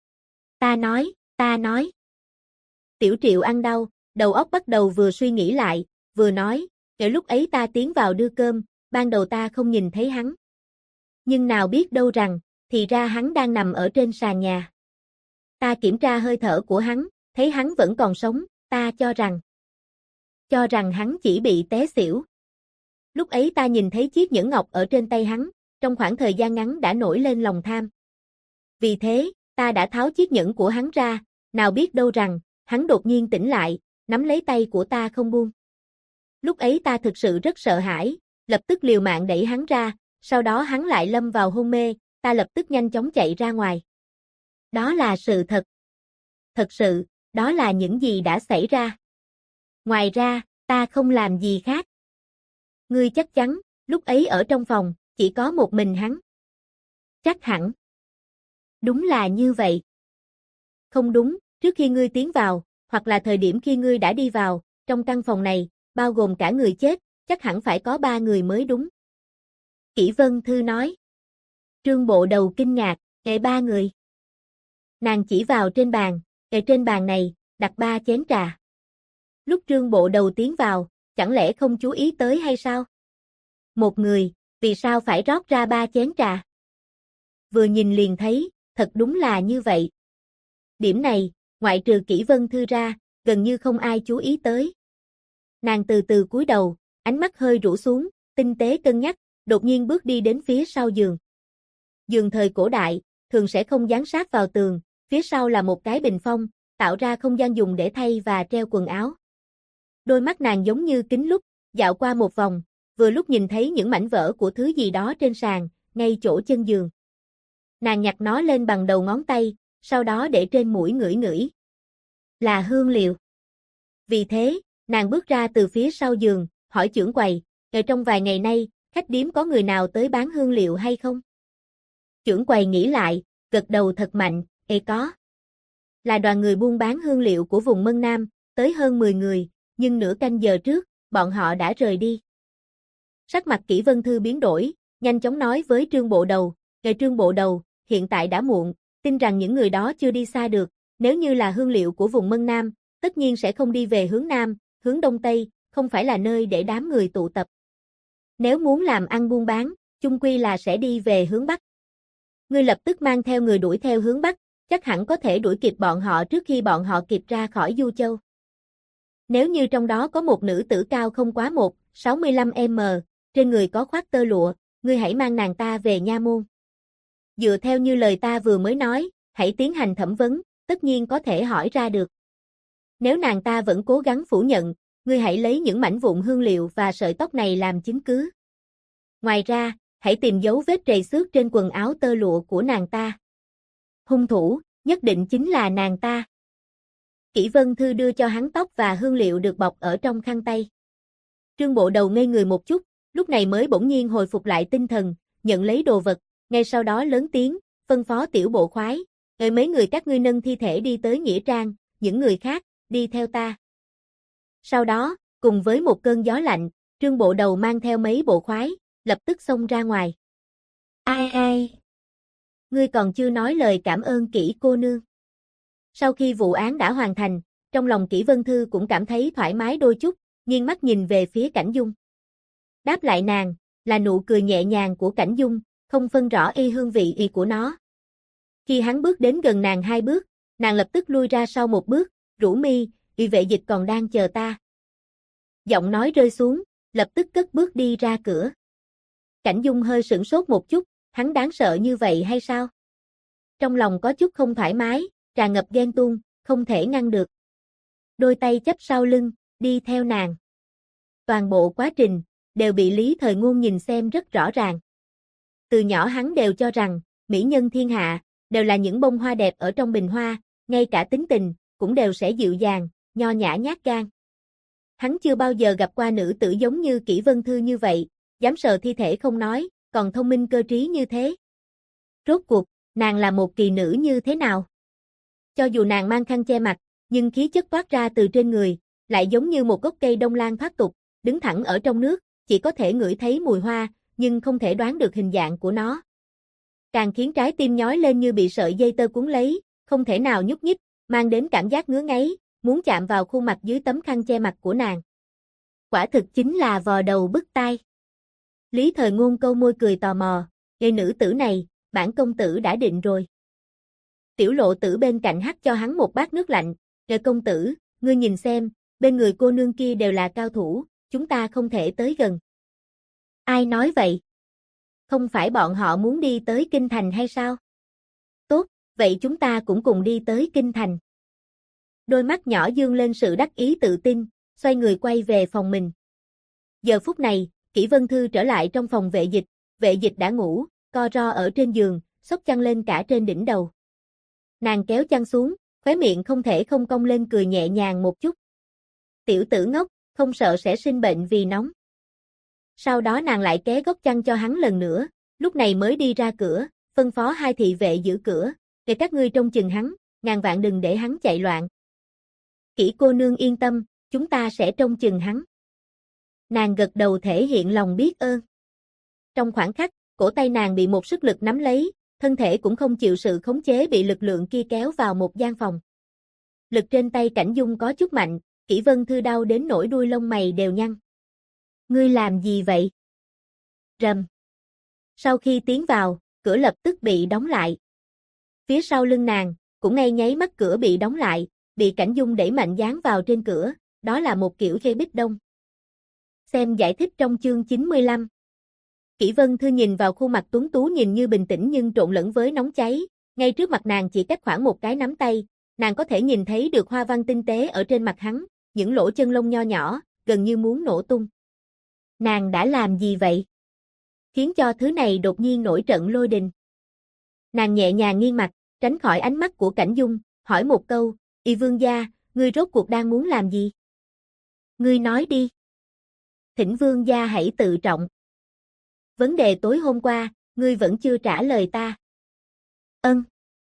S1: Ta nói. Tiểu Triệu ăn đau, đầu óc bắt đầu vừa suy nghĩ lại, vừa nói, "Kể lúc ấy ta tiến vào đưa cơm, ban đầu ta không nhìn thấy hắn. Nhưng nào biết đâu rằng, thì ra hắn đang nằm ở trên sàn nhà. Ta kiểm tra hơi thở của hắn, thấy hắn vẫn còn sống, ta cho rằng hắn chỉ bị té xỉu. Lúc ấy ta nhìn thấy chiếc nhẫn ngọc ở trên tay hắn, trong khoảng thời gian ngắn đã nổi lên lòng tham. Vì thế, ta đã tháo chiếc nhẫn của hắn ra, nào biết đâu rằng, hắn đột nhiên tỉnh lại, nắm lấy tay của ta không buông. Lúc ấy ta thực sự rất sợ hãi, lập tức liều mạng đẩy hắn ra, sau đó hắn lại lâm vào hôn mê, ta lập tức nhanh chóng chạy ra ngoài. Đó là sự thật. Thật sự, đó là những gì đã xảy ra. Ngoài ra, ta không làm gì khác." "Ngươi chắc chắn, lúc ấy ở trong phòng, chỉ có một mình hắn?" "Chắc hẳn." "Đúng là như vậy." "Không đúng, trước khi ngươi tiến vào, hoặc là thời điểm khi ngươi đã đi vào, trong căn phòng này, bao gồm cả người chết, chắc hẳn phải có 3 người mới đúng." Kỷ Vân Thư nói. Trương Bộ Đầu kinh ngạc, "Kệ 3 người?" Nàng chỉ vào trên bàn, "Kệ trên bàn này, đặt 3 chén trà." Lúc Trương Bộ Đầu tiến vào, chẳng lẽ không chú ý tới hay sao? Một người, vì sao phải rót ra 3 chén trà? Vừa nhìn liền thấy, thật đúng là như vậy. Điểm này, ngoại trừ Kỷ Vân Thư ra, gần như không ai chú ý tới. Nàng từ từ cúi đầu, ánh mắt hơi rũ xuống, tinh tế cân nhắc, đột nhiên bước đi đến phía sau giường. Giường thời cổ đại, thường sẽ không dán sát vào tường, phía sau là một cái bình phong, tạo ra không gian dùng để thay và treo quần áo. Đôi mắt nàng giống như kính lúp, dạo qua một vòng, vừa lúc nhìn thấy những mảnh vỡ của thứ gì đó trên sàn, ngay chỗ chân giường. Nàng nhặt nó lên bằng đầu ngón tay, sau đó để trên mũi ngửi ngửi. Là hương liệu. Vì thế, nàng bước ra từ phía sau giường, hỏi chưởng quầy, "Ở trong vài ngày nay, khách điếm có người nào tới bán hương liệu hay không?" Chưởng quầy nghĩ lại, gật đầu thật mạnh, có. Là đoàn người buôn bán hương liệu của vùng Mân Nam, tới hơn 10 người, nhưng nửa canh giờ trước, bọn họ đã rời đi." Sắc mặt Kỷ Vân Thư biến đổi, nhanh chóng nói với Trương Bộ Đầu, Trương Bộ Đầu, hiện tại đã muộn, tin rằng những người đó chưa đi xa được, nếu như là hương liệu của vùng Mân Nam, tất nhiên sẽ không đi về hướng Nam, hướng Đông Tây, không phải là nơi để đám người tụ tập. Nếu muốn làm ăn buôn bán, chung quy là sẽ đi về hướng Bắc. Ngươi lập tức mang theo người đuổi theo hướng Bắc, chắc hẳn có thể đuổi kịp bọn họ trước khi bọn họ kịp ra khỏi Du Châu. Nếu như trong đó có một nữ tử cao không quá 1,65m, trên người có khoác tơ lụa, ngươi hãy mang nàng ta về nha môn. Dựa theo như lời ta vừa mới nói, hãy tiến hành thẩm vấn, tất nhiên có thể hỏi ra được. Nếu nàng ta vẫn cố gắng phủ nhận, ngươi hãy lấy những mảnh vụn hương liệu và sợi tóc này làm chứng cứ. Ngoài ra, hãy tìm dấu vết trầy xước trên quần áo tơ lụa của nàng ta. Hung thủ, nhất định chính là nàng ta." Kỷ Vân Thư đưa cho hắn tóc và hương liệu được bọc ở trong khăn tay. Trương Bộ Đầu ngây người một chút, lúc này mới bỗng nhiên hồi phục lại tinh thần, nhận lấy đồ vật, ngay sau đó lớn tiếng, phân phó Tiểu Bộ Khoái, mấy người các ngươi nâng thi thể đi tới nghĩa trang, những người khác, đi theo ta." Sau đó, cùng với một cơn gió lạnh, Trương Bộ Đầu mang theo mấy bộ khoái, lập tức xông ra ngoài. Ai? Ngươi còn chưa nói lời cảm ơn Kỷ cô nương." Sau khi vụ án đã hoàn thành, trong lòng Kỷ Vân Thư cũng cảm thấy thoải mái đôi chút, nghiêng mắt nhìn về phía Cảnh Dung. Đáp lại nàng, là nụ cười nhẹ nhàng của Cảnh Dung, không phân rõ hương vị của nó. Khi hắn bước đến gần nàng 2 bước, nàng lập tức lui ra sau 1 bước, rũ mi, vệ dịch còn đang chờ ta. Giọng nói rơi xuống, lập tức cất bước đi ra cửa. Cảnh Dung hơi sửng sốt một chút, hắn đáng sợ như vậy hay sao? Trong lòng có chút không thoải mái, tràn ngập ghen tuông, không thể ngăn được. Đôi tay chắp sau lưng, đi theo nàng. Toàn bộ quá trình, đều bị Lý Thời Ngôn nhìn xem rất rõ ràng. Từ nhỏ hắn đều cho rằng, mỹ nhân thiên hạ, đều là những bông hoa đẹp ở trong bình hoa, ngay cả tính tình, cũng đều sẽ dịu dàng, nho nhã nhát gan. Hắn chưa bao giờ gặp qua nữ tử giống như Kỷ Vân Thư như vậy, dám sờ thi thể không nói, còn thông minh cơ trí như thế. Rốt cuộc, nàng là một kỳ nữ như thế nào? Cho dù nàng mang khăn che mặt, nhưng khí chất toát ra từ trên người, lại giống như một gốc cây đông lan thoát tục, đứng thẳng ở trong nước, chỉ có thể ngửi thấy mùi hoa, nhưng không thể đoán được hình dạng của nó. Càng khiến trái tim nhói lên như bị sợi dây tơ cuốn lấy, không thể nào nhúc nhích, mang đến cảm giác ngứa ngáy, muốn chạm vào khuôn mặt dưới tấm khăn che mặt của nàng. Quả thực chính là vò đầu bứt tai. Lý Thời Ngôn câu môi cười tò mò, "Ê nữ tử này, bản công tử đã định rồi." Tiểu Lộ Tử bên cạnh hắt cho hắn một bát nước lạnh, "Ê công tử, ngươi nhìn xem, bên người cô nương kia đều là cao thủ, chúng ta không thể tới gần." "Ai nói vậy? Không phải bọn họ muốn đi tới Kinh Thành hay sao?" "Tốt, vậy chúng ta cũng cùng đi tới Kinh Thành." Đôi mắt nhỏ dương lên sự đắc ý tự tin, xoay người quay về phòng mình. Giờ phút này, Kỷ Vân Thư trở lại trong phòng vệ dịch đã ngủ, co ro ở trên giường, xốc chăn lên cả trên đỉnh đầu. Nàng kéo chăn xuống, khóe miệng không thể không cong lên cười nhẹ nhàng một chút. "Tiểu tử ngốc, không sợ sẽ sinh bệnh vì nóng." Sau đó nàng lại ké góc chăn cho hắn lần nữa, lúc này mới đi ra cửa, phân phó hai thị vệ giữ cửa, "Để các ngươi trông chừng hắn, ngàn vạn đừng để hắn chạy loạn." "Kỷ cô nương yên tâm, chúng ta sẽ trông chừng hắn." Nàng gật đầu thể hiện lòng biết ơn. Trong khoảnh khắc, cổ tay nàng bị một sức lực nắm lấy, thân thể cũng không chịu sự khống chế bị lực lượng kia kéo vào một gian phòng. Lực trên tay Cảnh Dung có chút mạnh, Kỷ Vân Thư đau đến nỗi đuôi lông mày đều nhăn. "Ngươi làm gì vậy?" Rầm. Sau khi tiến vào, cửa lập tức bị đóng lại. Phía sau lưng nàng, cũng ngay nháy mắt cửa bị đóng lại, bị Cảnh Dung đẩy mạnh dán vào trên cửa, đó là một kiểu dây bích đông. Xem giải thích trong chương 95. Kỷ Vân Thư nhìn vào khuôn mặt tuấn tú nhìn như bình tĩnh nhưng trộn lẫn với nóng cháy, ngay trước mặt nàng chỉ cách khoảng một cái nắm tay, nàng có thể nhìn thấy được hoa văn tinh tế ở trên mặt hắn, những lỗ chân lông nho nhỏ, gần như muốn nổ tung. Nàng đã làm gì vậy? Khiến cho thứ này đột nhiên nổi trận lôi đình. Nàng nhẹ nhàng nghiêng mặt, tránh khỏi ánh mắt của Cảnh Dung, hỏi một câu, "Y vương gia, ngươi rốt cuộc đang muốn làm gì? Ngươi nói đi." "Thỉnh vương gia hãy tự trọng. Vấn đề tối hôm qua, ngươi vẫn chưa trả lời ta." "Ân."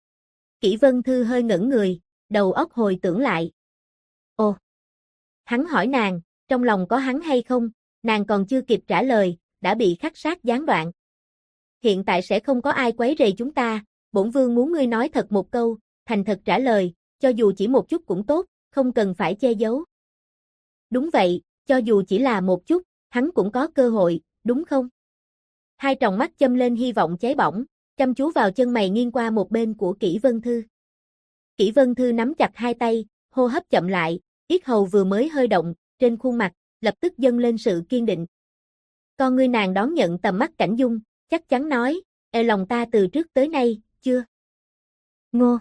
S1: Kỷ Vân Thư hơi ngẩn người, đầu óc hồi tưởng lại. Ồ. Hắn hỏi nàng, trong lòng có hắn hay không, nàng còn chưa kịp trả lời, đã bị khắc sát gián đoạn. "Hiện tại sẽ không có ai quấy rầy chúng ta, bổn vương muốn ngươi nói thật một câu, thành thật trả lời, cho dù chỉ một chút cũng tốt, không cần phải che giấu." "Đúng vậy, cho dù chỉ là một chút, hắn cũng có cơ hội, đúng không?" Hai tròng mắt châm lên hy vọng cháy bỏng, chăm chú vào chân mày nghiêng qua một bên của Kỷ Vân Thư. Kỷ Vân Thư nắm chặt hai tay, hô hấp chậm lại, yết hầu vừa mới hơi động, trên khuôn mặt, lập tức dâng lên sự kiên định. Con ngươi nàng đón nhận tầm mắt Cảnh Dung, chắc chắn nói, lòng ta từ trước tới nay, chưa." "Ngô."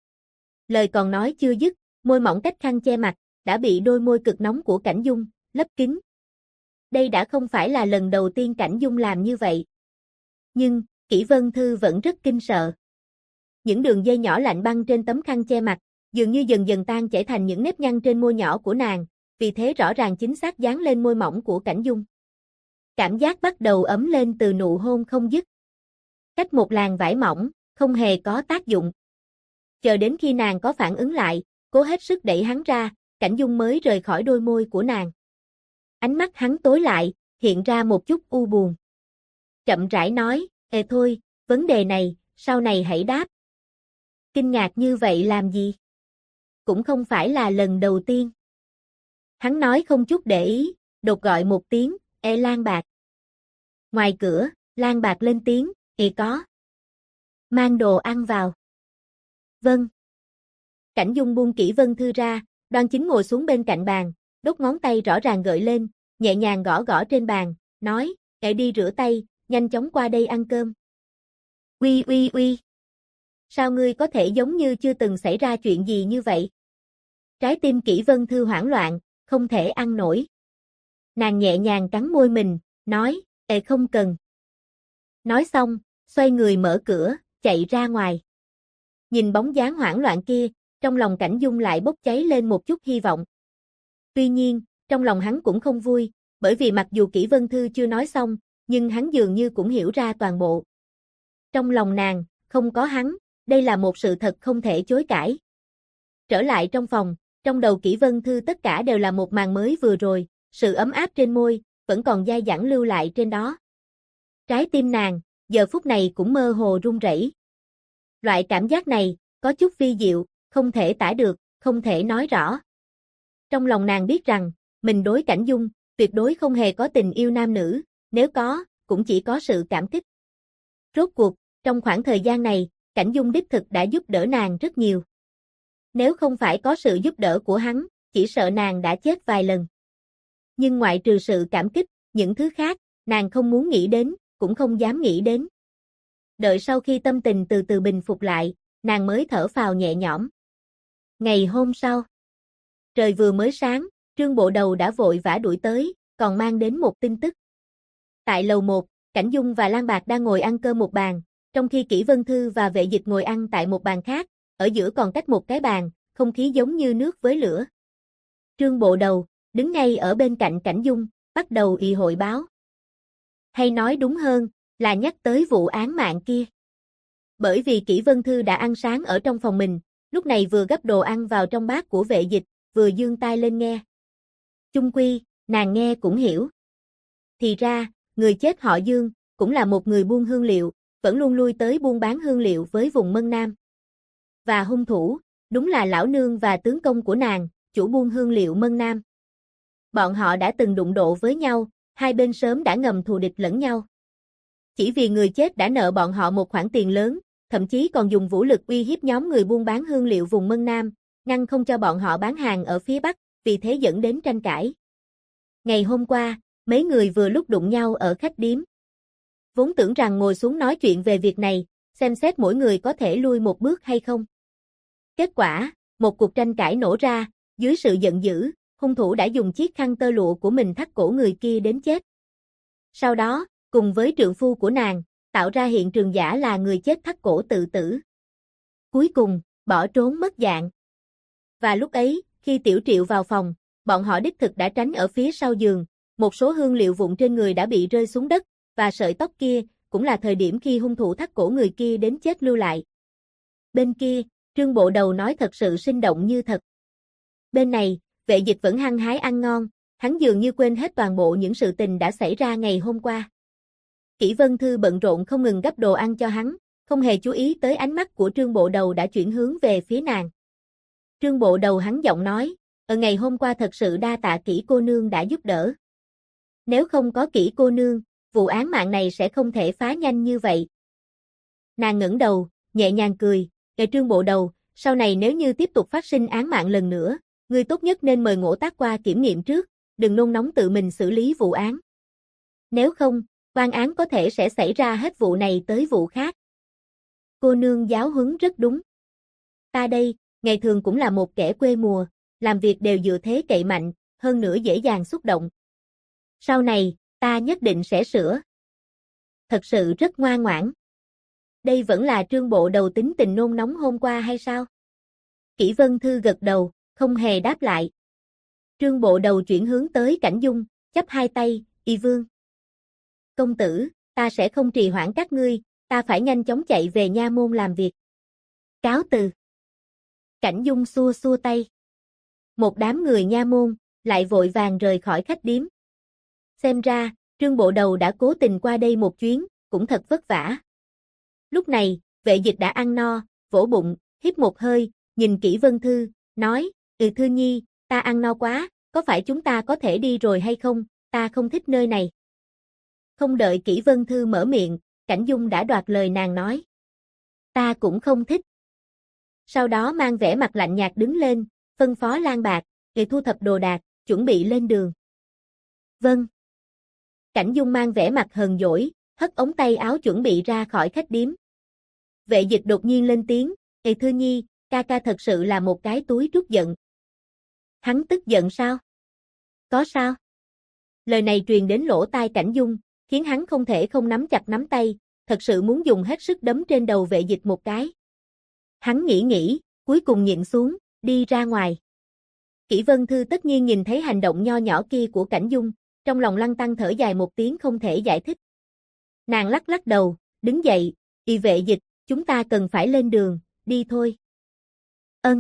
S1: Lời còn nói chưa dứt, môi mỏng cách khăn che mặt, đã bị đôi môi cực nóng của Cảnh Dung, lấp kín. Đây đã không phải là lần đầu tiên Cảnh Dung làm như vậy. Nhưng, Kỷ Vân Thư vẫn rất kinh sợ. Những đường dây nhỏ lạnh băng trên tấm khăn che mặt, dường như dần dần tan chảy thành những nếp nhăn trên môi nhỏ của nàng, vì thế rõ ràng chính xác dán lên môi mỏng của Cảnh Dung. Cảm giác bắt đầu ấm lên từ nụ hôn không dứt. Cách một làn vải mỏng, không hề có tác dụng. Chờ đến khi nàng có phản ứng lại, cố hết sức đẩy hắn ra, Cảnh Dung mới rời khỏi đôi môi của nàng. Ánh mắt hắn tối lại, hiện ra một chút u buồn. Chậm rãi nói, thôi, vấn đề này, sau này hãy đáp." "Kinh ngạc như vậy làm gì? Cũng không phải là lần đầu tiên." Hắn nói không chút để ý, đột gọi một tiếng, Lan Bạc." Ngoài cửa, Lan Bạc lên tiếng, có. Mang đồ ăn vào." "Vâng." Cảnh Dung buông Kỷ Vân Thư ra, đoan chính ngồi xuống bên cạnh bàn, đốt ngón tay rõ ràng gợi lên, nhẹ nhàng gõ gõ trên bàn, nói, đi rửa tay, nhanh chóng qua đây ăn cơm." Uy uy uy. Sao ngươi có thể giống như chưa từng xảy ra chuyện gì như vậy?" Trái tim Kỷ Vân Thư hoảng loạn, không thể ăn nổi. Nàng nhẹ nhàng cắn môi mình, nói, không cần." Nói xong, xoay người mở cửa, chạy ra ngoài. Nhìn bóng dáng hoảng loạn kia, trong lòng Cảnh Dung lại bốc cháy lên một chút hy vọng. Tuy nhiên, trong lòng hắn cũng không vui, bởi vì mặc dù Kỷ Vân Thư chưa nói xong, nhưng hắn dường như cũng hiểu ra toàn bộ. Trong lòng nàng, không có hắn, đây là một sự thật không thể chối cãi. Trở lại trong phòng, trong đầu Kỷ Vân Thư tất cả đều là một màn mới vừa rồi, sự ấm áp trên môi, vẫn còn dai dẳng lưu lại trên đó. Trái tim nàng, giờ phút này cũng mơ hồ run rẩy. Loại cảm giác này, có chút vi diệu, không thể tả được, không thể nói rõ. Trong lòng nàng biết rằng, mình đối Cảnh Dung, tuyệt đối không hề có tình yêu nam nữ, nếu có, cũng chỉ có sự cảm kích. Rốt cuộc, trong khoảng thời gian này, Cảnh Dung đích thực đã giúp đỡ nàng rất nhiều. Nếu không phải có sự giúp đỡ của hắn, chỉ sợ nàng đã chết vài lần. Nhưng ngoại trừ sự cảm kích, những thứ khác, nàng không muốn nghĩ đến, cũng không dám nghĩ đến. Đợi sau khi tâm tình từ từ bình phục lại, nàng mới thở phào nhẹ nhõm. Ngày hôm sau, trời vừa mới sáng, Trương Bộ Đầu đã vội vã đuổi tới, còn mang đến một tin tức. Tại lầu 1, Cảnh Dung và Lan Bạc đang ngồi ăn cơm một bàn, trong khi Kỷ Vân Thư và Vệ Dịch ngồi ăn tại một bàn khác, ở giữa còn cách một cái bàn, không khí giống như nước với lửa. Trương Bộ Đầu, đứng ngay ở bên cạnh Cảnh Dung, bắt đầu y hội báo. Hay nói đúng hơn, là nhắc tới vụ án mạng kia. Bởi vì Kỷ Vân Thư đã ăn sáng ở trong phòng mình, lúc này vừa gấp đồ ăn vào trong bát của Vệ Dịch, vừa giương tai lên nghe. Chung quy, nàng nghe cũng hiểu. Thì ra, người chết họ Dương, cũng là một người buôn hương liệu, vẫn luôn lui tới buôn bán hương liệu với vùng Mân Nam. Và hung thủ, đúng là lão nương và tướng công của nàng, chủ buôn hương liệu Mân Nam. Bọn họ đã từng đụng độ với nhau, hai bên sớm đã ngầm thù địch lẫn nhau. Chỉ vì người chết đã nợ bọn họ một khoản tiền lớn, thậm chí còn dùng vũ lực uy hiếp nhóm người buôn bán hương liệu vùng Mân Nam, ngăn không cho bọn họ bán hàng ở phía Bắc, vì thế dẫn đến tranh cãi. Ngày hôm qua, mấy người vừa lúc đụng nhau ở khách điếm. Vốn tưởng rằng ngồi xuống nói chuyện về việc này, xem xét mỗi người có thể lui một bước hay không. Kết quả, một cuộc tranh cãi nổ ra, dưới sự giận dữ, hung thủ đã dùng chiếc khăn tơ lụa của mình thắt cổ người kia đến chết. Sau đó, cùng với trượng phu của nàng, tạo ra hiện trường giả là người chết thắt cổ tự tử. Cuối cùng, bỏ trốn mất dạng. Và lúc ấy, khi Tiểu Triệu vào phòng, bọn họ đích thực đã tránh ở phía sau giường, một số hương liệu vụn trên người đã bị rơi xuống đất, và sợi tóc kia, cũng là thời điểm khi hung thủ thắt cổ người kia đến chết lưu lại. Bên kia, Trương Bộ Đầu nói thật sự sinh động như thật. Bên này, Vệ Dịch vẫn hăng hái ăn ngon, hắn dường như quên hết toàn bộ những sự tình đã xảy ra ngày hôm qua. Kỷ Vân Thư bận rộn không ngừng gắp đồ ăn cho hắn, không hề chú ý tới ánh mắt của Trương Bộ Đầu đã chuyển hướng về phía nàng. Trương Bộ Đầu hắn giọng nói, ngày hôm qua thật sự đa tạ Kỷ cô nương đã giúp đỡ. Nếu không có Kỷ cô nương, vụ án mạng này sẽ không thể phá nhanh như vậy. Nàng ngẩng đầu, nhẹ nhàng cười, Trương Bộ Đầu, sau này nếu như tiếp tục phát sinh án mạng lần nữa, ngươi tốt nhất nên mời Ngỗ Tác qua kiểm nghiệm trước, đừng nôn nóng tự mình xử lý vụ án. Nếu không, oan án có thể sẽ xảy ra hết vụ này tới vụ khác. Cô nương giáo huấn rất đúng. Ta đây, ngày thường cũng là một kẻ quê mùa, làm việc đều dựa thế cậy mạnh, hơn nữa dễ dàng xúc động. Sau này, ta nhất định sẽ sửa. Thật sự rất ngoan ngoãn. Đây vẫn là Trương Bộ Đầu tính tình nôn nóng hôm qua hay sao? Kỷ Vân Thư gật đầu, không hề đáp lại. Trương Bộ Đầu chuyển hướng tới Cảnh Dung, chắp hai tay, Y Vương. Công tử, ta sẽ không trì hoãn các ngươi, ta phải nhanh chóng chạy về nha môn làm việc. Cáo từ. Cảnh Dung xua xua tay. Một đám người nha môn, lại vội vàng rời khỏi khách điếm. Xem ra, Trương Bộ Đầu đã cố tình qua đây một chuyến, cũng thật vất vả. Lúc này, Vệ Dịch đã ăn no, vỗ bụng, hít một hơi, nhìn Kỷ Vân Thư, nói, Thư Nhi, ta ăn no quá, có phải chúng ta có thể đi rồi hay không, ta không thích nơi này. Không đợi Kỷ Vân Thư mở miệng, Cảnh Dung đã đoạt lời nàng nói. Ta cũng không thích. Sau đó mang vẻ mặt lạnh nhạt đứng lên, phân phó Lan Bạc, thu thập đồ đạc, chuẩn bị lên đường. Vâng. Cảnh Dung mang vẻ mặt hờn dỗi, hất ống tay áo chuẩn bị ra khỏi khách điếm. Vệ Dịch đột nhiên lên tiếng, Thư Nhi, ca ca thật sự là một cái túi trút giận. Hắn tức giận sao? Có sao? Lời này truyền đến lỗ tai Cảnh Dung, khiến hắn không thể không nắm chặt nắm tay, thật sự muốn dùng hết sức đấm trên đầu Vệ Dịch một cái. Hắn nghĩ, cuối cùng nhịn xuống, đi ra ngoài. Kỷ Vân Thư tất nhiên nhìn thấy hành động nho nhỏ kia của Cảnh Dung, trong lòng lăn tăn thở dài một tiếng không thể giải thích. Nàng lắc lắc đầu, đứng dậy, Y Vệ Dịch, chúng ta cần phải lên đường, đi thôi. Ân.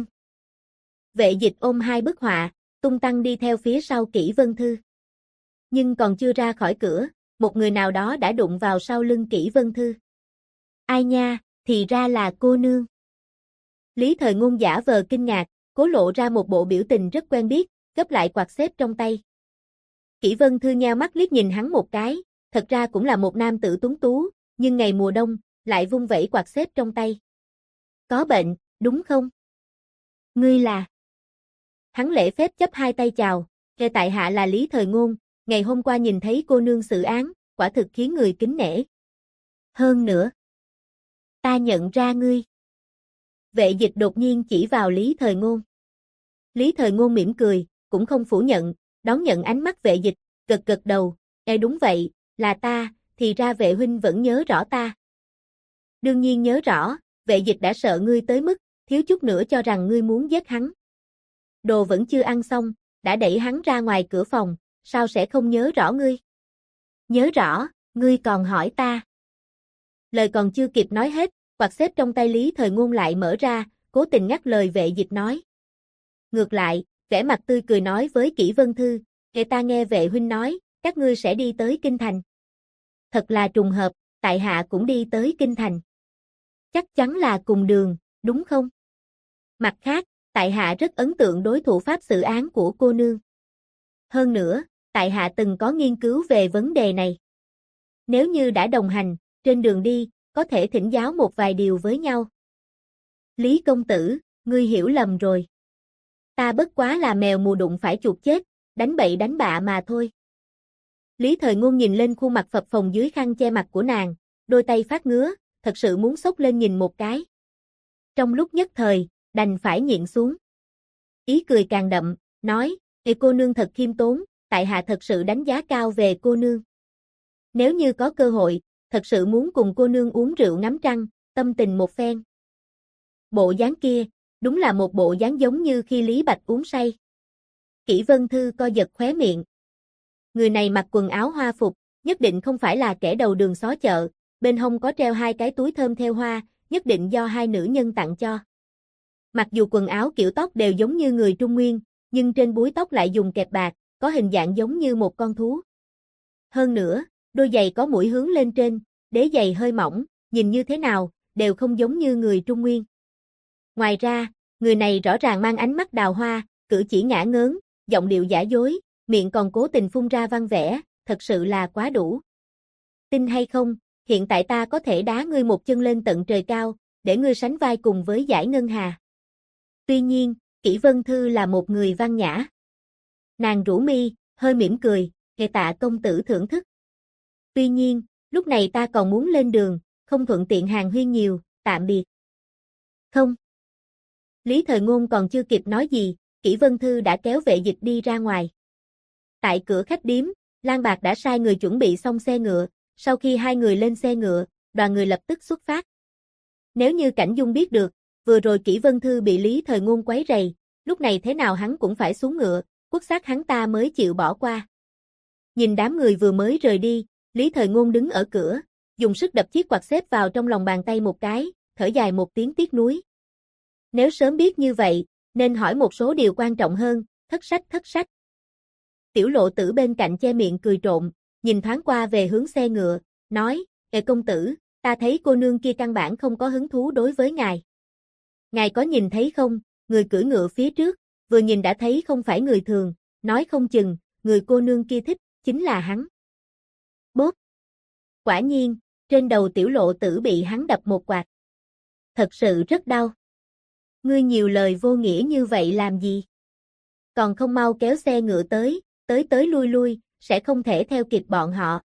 S1: Vệ Dịch ôm hai bức họa, tung tăng đi theo phía sau Kỷ Vân Thư. Nhưng còn chưa ra khỏi cửa, một người nào đó đã đụng vào sau lưng Kỷ Vân Thư. Ai nha, thì ra là cô nương. Lý Thời Ngôn giả vờ kinh ngạc, cố lộ ra một bộ biểu tình rất quen biết, gấp lại quạt xếp trong tay. Kỷ Vân Thư nheo mắt liếc nhìn hắn một cái, thật ra cũng là một nam tử tuấn tú, nhưng ngày mùa đông, lại vung vẩy quạt xếp trong tay. Có bệnh, đúng không? Ngươi là... Hắn lễ phép chấp hai tay chào, kể tại hạ là Lý Thời Ngôn, ngày hôm qua nhìn thấy cô nương xử án, quả thực khiến người kính nể. Hơn nữa, ta nhận ra ngươi. Vệ Dịch đột nhiên chỉ vào Lý Thời Ngôn. Lý Thời Ngôn mỉm cười, cũng không phủ nhận, đón nhận ánh mắt Vệ Dịch, gật gật đầu, đúng vậy, là ta, thì ra Vệ huynh vẫn nhớ rõ ta. Đương nhiên nhớ rõ, Vệ Dịch đã sợ ngươi tới mức, thiếu chút nữa cho rằng ngươi muốn giết hắn. Đồ vẫn chưa ăn xong, đã đẩy hắn ra ngoài cửa phòng, sao sẽ không nhớ rõ ngươi? Nhớ rõ, ngươi còn hỏi ta. Lời còn chưa kịp nói hết, quạt xếp trong tay Lý Thời Ngôn lại mở ra, cố tình ngắt lời Vệ Dịch nói. Ngược lại, vẻ mặt tươi cười nói với Kỷ Vân Thư, ta nghe Vệ huynh nói, các ngươi sẽ đi tới Kinh Thành. Thật là trùng hợp, tại hạ cũng đi tới Kinh Thành. Chắc chắn là cùng đường, đúng không? Mặt khác, tại hạ rất ấn tượng đối thủ pháp xử án của cô nương. Hơn nữa, tại hạ từng có nghiên cứu về vấn đề này. Nếu như đã đồng hành, trên đường đi, có thể thỉnh giáo một vài điều với nhau. Lý công tử, ngươi hiểu lầm rồi. Ta bất quá là mèo mù đụng phải chuột chết, đánh bậy đánh bạ mà thôi. Lý Thời Ngôn nhìn lên khuôn mặt phập phồng dưới khăn che mặt của nàng, đôi tay phát ngứa, thật sự muốn xốc lên nhìn một cái. Trong lúc nhất thời, đành phải nhịn xuống. Ý cười càng đậm, nói, cô nương thật khiêm tốn, tại hạ thật sự đánh giá cao về cô nương. Nếu như có cơ hội, thật sự muốn cùng cô nương uống rượu ngắm trăng, tâm tình một phen. Bộ dáng kia, đúng là một bộ dáng giống như khi Lý Bạch uống say. Kỷ Vân Thư co giật khóe miệng. Người này mặc quần áo hoa phục, nhất định không phải là kẻ đầu đường xó chợ, bên hông có treo hai cái túi thơm theo hoa, nhất định do hai nữ nhân tặng cho. Mặc dù quần áo kiểu tóc đều giống như người Trung Nguyên, nhưng trên búi tóc lại dùng kẹp bạc, có hình dạng giống như một con thú. Hơn nữa, đôi giày có mũi hướng lên trên, đế giày hơi mỏng, nhìn như thế nào, đều không giống như người Trung Nguyên. Ngoài ra, người này rõ ràng mang ánh mắt đào hoa, cử chỉ ngả ngớn, giọng điệu giả dối, miệng còn cố tình phun ra văn vẻ, thật sự là quá đủ. Tin hay không, hiện tại ta có thể đá ngươi một chân lên tận trời cao, để ngươi sánh vai cùng với Giải Ngân Hà. Tuy nhiên, Kỷ Vân Thư là một người văn nhã. Nàng rũ mi, hơi mỉm cười, kệ tạ công tử thưởng thức. Tuy nhiên, lúc này ta còn muốn lên đường, không thuận tiện hàng huyên nhiều, tạm biệt. Không. Lý Thời Ngôn còn chưa kịp nói gì, Kỷ Vân Thư đã kéo Vệ Dịch đi ra ngoài. Tại cửa khách điếm, Lan Bạc đã sai người chuẩn bị xong xe ngựa, sau khi hai người lên xe ngựa, đoàn người lập tức xuất phát. Nếu như Cảnh Dung biết được, vừa rồi Kỷ Vân Thư bị Lý Thời Ngôn quấy rầy, lúc này thế nào hắn cũng phải xuống ngựa, quất xác hắn ta mới chịu bỏ qua. Nhìn đám người vừa mới rời đi, Lý Thời Ngôn đứng ở cửa, dùng sức đập chiếc quạt xếp vào trong lòng bàn tay một cái, thở dài một tiếng tiếc nuối. Nếu sớm biết như vậy, nên hỏi một số điều quan trọng hơn, thất sách. Tiểu Lộ Tử bên cạnh che miệng cười trộm, nhìn thoáng qua về hướng xe ngựa, nói, công tử, ta thấy cô nương kia căn bản không có hứng thú đối với ngài. Ngài có nhìn thấy không, người cưỡi ngựa phía trước, vừa nhìn đã thấy không phải người thường, nói không chừng, người cô nương kia thích, chính là hắn. Bốp! Quả nhiên, trên đầu Tiểu Lộ Tử bị hắn đập một quạt. Thật sự rất đau. Ngươi nhiều lời vô nghĩa như vậy làm gì? Còn không mau kéo xe ngựa tới, tới lui, sẽ không thể theo kịp bọn họ.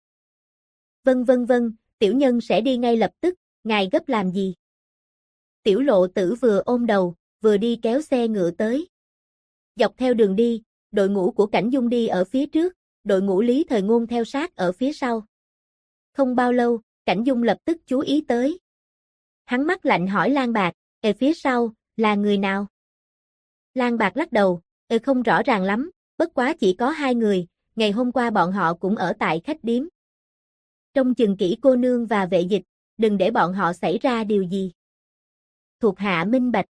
S1: Vâng, tiểu nhân sẽ đi ngay lập tức, ngài gấp làm gì? Tiểu Lộ Tử vừa ôm đầu, vừa đi kéo xe ngựa tới. Dọc theo đường đi, đội ngũ của Cảnh Dung đi ở phía trước, đội ngũ Lý Thời Ngôn theo sát ở phía sau. Không bao lâu, Cảnh Dung lập tức chú ý tới. Hắn mắt lạnh hỏi Lan Bạc, phía sau, là người nào? Lan Bạc lắc đầu, không rõ ràng lắm, bất quá chỉ có hai người, ngày hôm qua bọn họ cũng ở tại khách điếm. Trông chừng kỹ cô nương và Vệ Dịch, đừng để bọn họ xảy ra điều gì. Thuộc hạ minh bạch.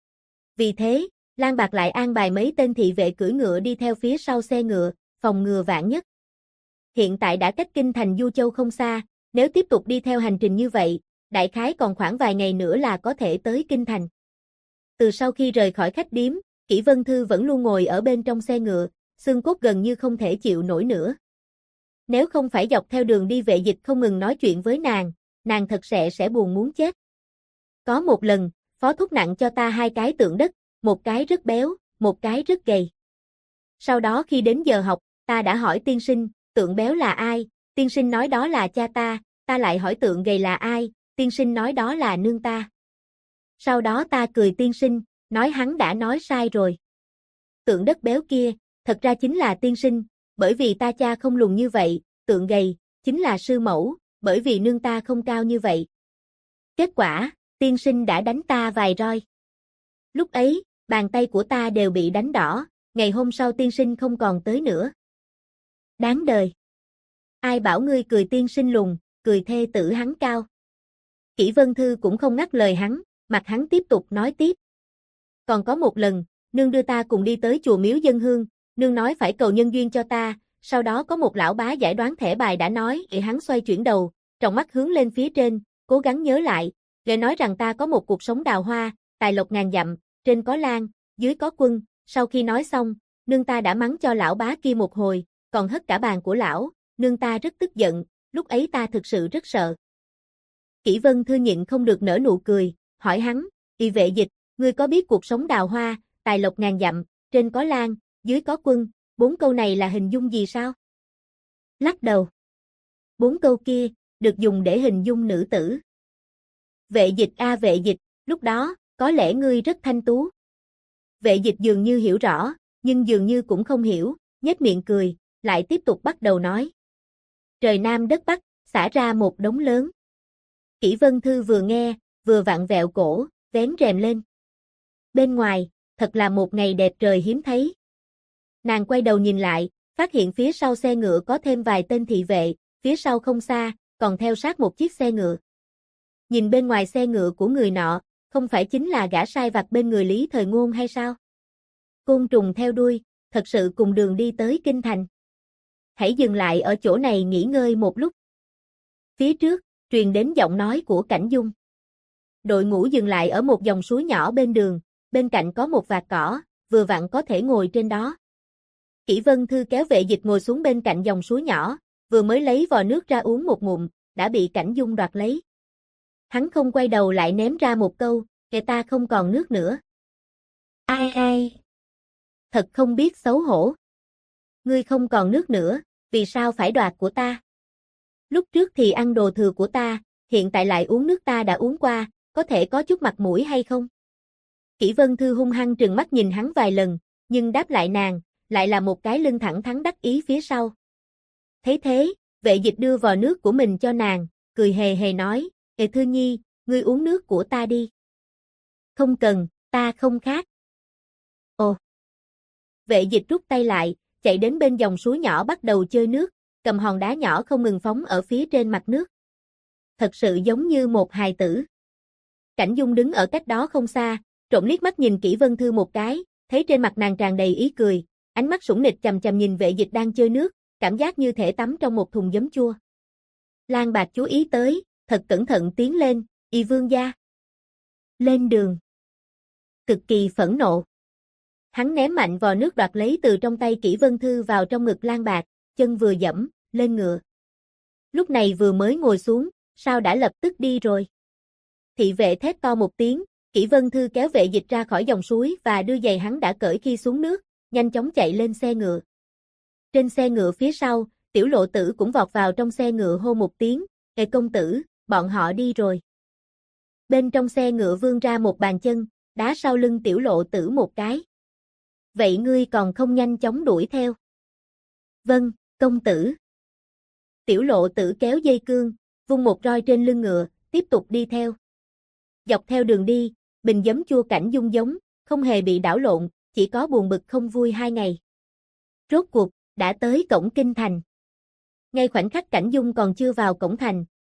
S1: Vì thế, Lang Bạc lại an bài mấy tên thị vệ cưỡi ngựa đi theo phía sau xe ngựa, phòng ngừa vạn nhất. Hiện tại đã cách kinh thành Du Châu không xa, nếu tiếp tục đi theo hành trình như vậy, đại khái còn khoảng vài ngày nữa là có thể tới kinh thành. Từ sau khi rời khỏi khách điếm, Kỷ Vân Thư vẫn luôn ngồi ở bên trong xe ngựa, xương cốt gần như không thể chịu nổi nữa. Nếu không phải dọc theo đường đi Vệ Dịch không ngừng nói chuyện với nàng thật sẽ buồn muốn chết. Có một lần, phó thúc nặng cho ta 2 cái tượng đất, một cái rất béo, một cái rất gầy. Sau đó khi đến giờ học, ta đã hỏi tiên sinh, tượng béo là ai? Tiên sinh nói đó là cha ta lại hỏi tượng gầy là ai? Tiên sinh nói đó là nương ta. Sau đó ta cười tiên sinh, nói hắn đã nói sai rồi. Tượng đất béo kia, thật ra chính là tiên sinh, bởi vì ta cha không lùn như vậy, tượng gầy, chính là sư mẫu, bởi vì nương ta không cao như vậy. Kết quả, tiên sinh đã đánh ta vài roi. Lúc ấy, bàn tay của ta đều bị đánh đỏ, ngày hôm sau tiên sinh không còn tới nữa. Đáng đời. Ai bảo ngươi cười tiên sinh lùn, cười thê tử hắn cao. Kỷ Vân Thư cũng không ngắt lời hắn, mặt hắn tiếp tục nói tiếp. Còn có một lần, nương đưa ta cùng đi tới chùa miếu dân hương, nương nói phải cầu nhân duyên cho ta, sau đó có một lão bá giải đoán thẻ bài đã nói, hắn xoay chuyển đầu, tròng mắt hướng lên phía trên, cố gắng nhớ lại, để nói rằng ta có một cuộc sống đào hoa, tài lộc ngàn dặm, trên có lang, dưới có quân, sau khi nói xong, nương ta đã mắng cho lão bá kia một hồi, còn hất cả bàn của lão, nương ta rất tức giận, lúc ấy ta thực sự rất sợ. Kỷ Vân Thư nhịn không được nở nụ cười, hỏi hắn, Vệ Dịch, ngươi có biết cuộc sống đào hoa, tài lộc ngàn dặm, trên có lang, dưới có quân, 4 câu này là hình dung gì sao? Lắc đầu. 4 câu kia, được dùng để hình dung nữ tử. Vệ Dịch a Vệ Dịch, lúc đó, có lẽ ngươi rất thanh tú. Vệ Dịch dường như hiểu rõ, nhưng dường như cũng không hiểu, nhếch miệng cười, lại tiếp tục bắt đầu nói. Trời Nam đất Bắc, xả ra một đống lớn. Kỷ Vân Thư vừa nghe, vừa vặn vẹo cổ, vén rèm lên. Bên ngoài, thật là một ngày đẹp trời hiếm thấy. Nàng quay đầu nhìn lại, phát hiện phía sau xe ngựa có thêm vài tên thị vệ, phía sau không xa, còn theo sát một chiếc xe ngựa. Nhìn bên ngoài xe ngựa của người nọ, không phải chính là gã sai vặt bên người Lý Thời Ngôn hay sao? Côn trùng theo đuôi, thật sự cùng đường đi tới kinh thành. Hãy dừng lại ở chỗ này nghỉ ngơi một lúc. Phía trước, truyền đến giọng nói của Cảnh Dung. Đội ngũ dừng lại ở một dòng suối nhỏ bên đường, bên cạnh có một vạt cỏ, vừa vặn có thể ngồi trên đó. Kỷ Vân Thư kéo Vệ Dịch ngồi xuống bên cạnh dòng suối nhỏ, vừa mới lấy vò nước ra uống một ngụm, đã bị Cảnh Dung đoạt lấy. Hắn không quay đầu lại ném ra một câu, kẻ ta không còn nước nữa. Ai? Thật không biết xấu hổ. Ngươi không còn nước nữa, vì sao phải đoạt của ta? Lúc trước thì ăn đồ thừa của ta, hiện tại lại uống nước ta đã uống qua, có thể có chút mặt mũi hay không? Kỷ Vân Thư hung hăng trừng mắt nhìn hắn vài lần, nhưng đáp lại nàng, lại là một cái lưng thẳng thắn đắc ý phía sau. Thấy thế, Vệ Dịch đưa vò nước của mình cho nàng, cười hề hề nói, Thư Nhi, ngươi uống nước của ta đi. Không cần, ta không khát. Ồ. Vệ Dịch rút tay lại, chạy đến bên dòng suối nhỏ bắt đầu chơi nước, cầm hòn đá nhỏ không ngừng phóng ở phía trên mặt nước. Thật sự giống như một hài tử. Cảnh Dung đứng ở cách đó không xa, trộm liếc mắt nhìn Kỷ Vân Thư một cái, thấy trên mặt nàng tràn đầy ý cười, ánh mắt sủng nịch chằm chằm nhìn Vệ Dịch đang chơi nước, cảm giác như thể tắm trong một thùng giấm chua. Lang Bạc chú ý tới, thật cẩn thận tiến lên, Vương gia. Lên đường. Cực kỳ phẫn nộ. Hắn ném mạnh vò nước đoạt lấy từ trong tay Kỷ Vân Thư vào trong ngực Lang Bạc, chân vừa dẫm, lên ngựa. Lúc này vừa mới ngồi xuống, sao đã lập tức đi rồi? Thị vệ thét to một tiếng, Kỷ Vân Thư kéo Vệ Dịch ra khỏi dòng suối và đưa giày hắn đã cởi khi xuống nước, nhanh chóng chạy lên xe ngựa. Trên xe ngựa phía sau, Tiểu Lộ Tử cũng vọt vào trong xe ngựa hô một tiếng, công tử, bọn họ đi rồi. Bên trong xe ngựa vươn ra một bàn chân, đá sau lưng Tiểu Lộ Tử một cái. Vậy ngươi còn không nhanh chóng đuổi theo? Vâng, công tử. Tiểu Lộ Tử kéo dây cương, vung một roi trên lưng ngựa, tiếp tục đi theo. Dọc theo đường đi, bình giấm chua Cảnh Dung giống, không hề bị đảo lộn, chỉ có buồn bực không vui 2 ngày. Rốt cuộc, đã tới cổng kinh thành. Ngay khoảnh khắc Cảnh Dung còn chưa vào cổng thành,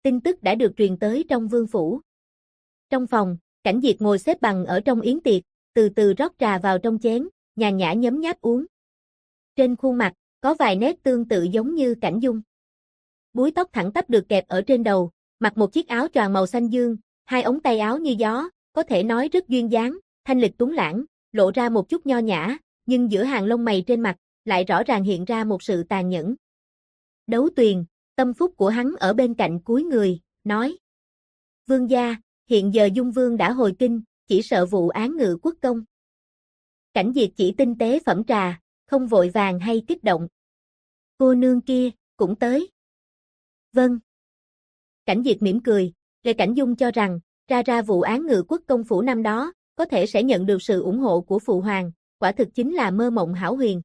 S1: tin tức đã được truyền tới trong vương phủ. Trong phòng, Cảnh Diệt ngồi xếp bằng ở trong yến tiệc, từ từ rót trà vào trong chén, nhàn nhã nhấm nháp uống. Trên khuôn mặt, có vài nét tương tự giống như Cảnh Dung. Búi tóc thẳng tắp được kẹp ở trên đầu, mặc một chiếc áo choàng màu xanh dương, hai ống tay áo như gió, có thể nói rất duyên dáng, thanh lịch tuấn lãng, lộ ra một chút nho nhã, nhưng giữa hàng lông mày trên mặt, lại rõ ràng hiện ra một sự tàn nhẫn. Đấu Tuyền, tâm phúc của hắn ở bên cạnh cúi người, nói: Vương gia, hiện giờ Dung Vương đã hồi kinh, chỉ sợ vụ án Ngự Quốc công. Cảnh Diệt chỉ tinh tế phẩm trà, không vội vàng hay kích động. Cô nương kia, cũng tới. Vâng. Cảnh Diệt mỉm cười, rồi Cảnh Dung cho rằng, ra vụ án Ngự Quốc công phủ năm đó, có thể sẽ nhận được sự ủng hộ của phụ hoàng, quả thực chính là mơ mộng hão huyền.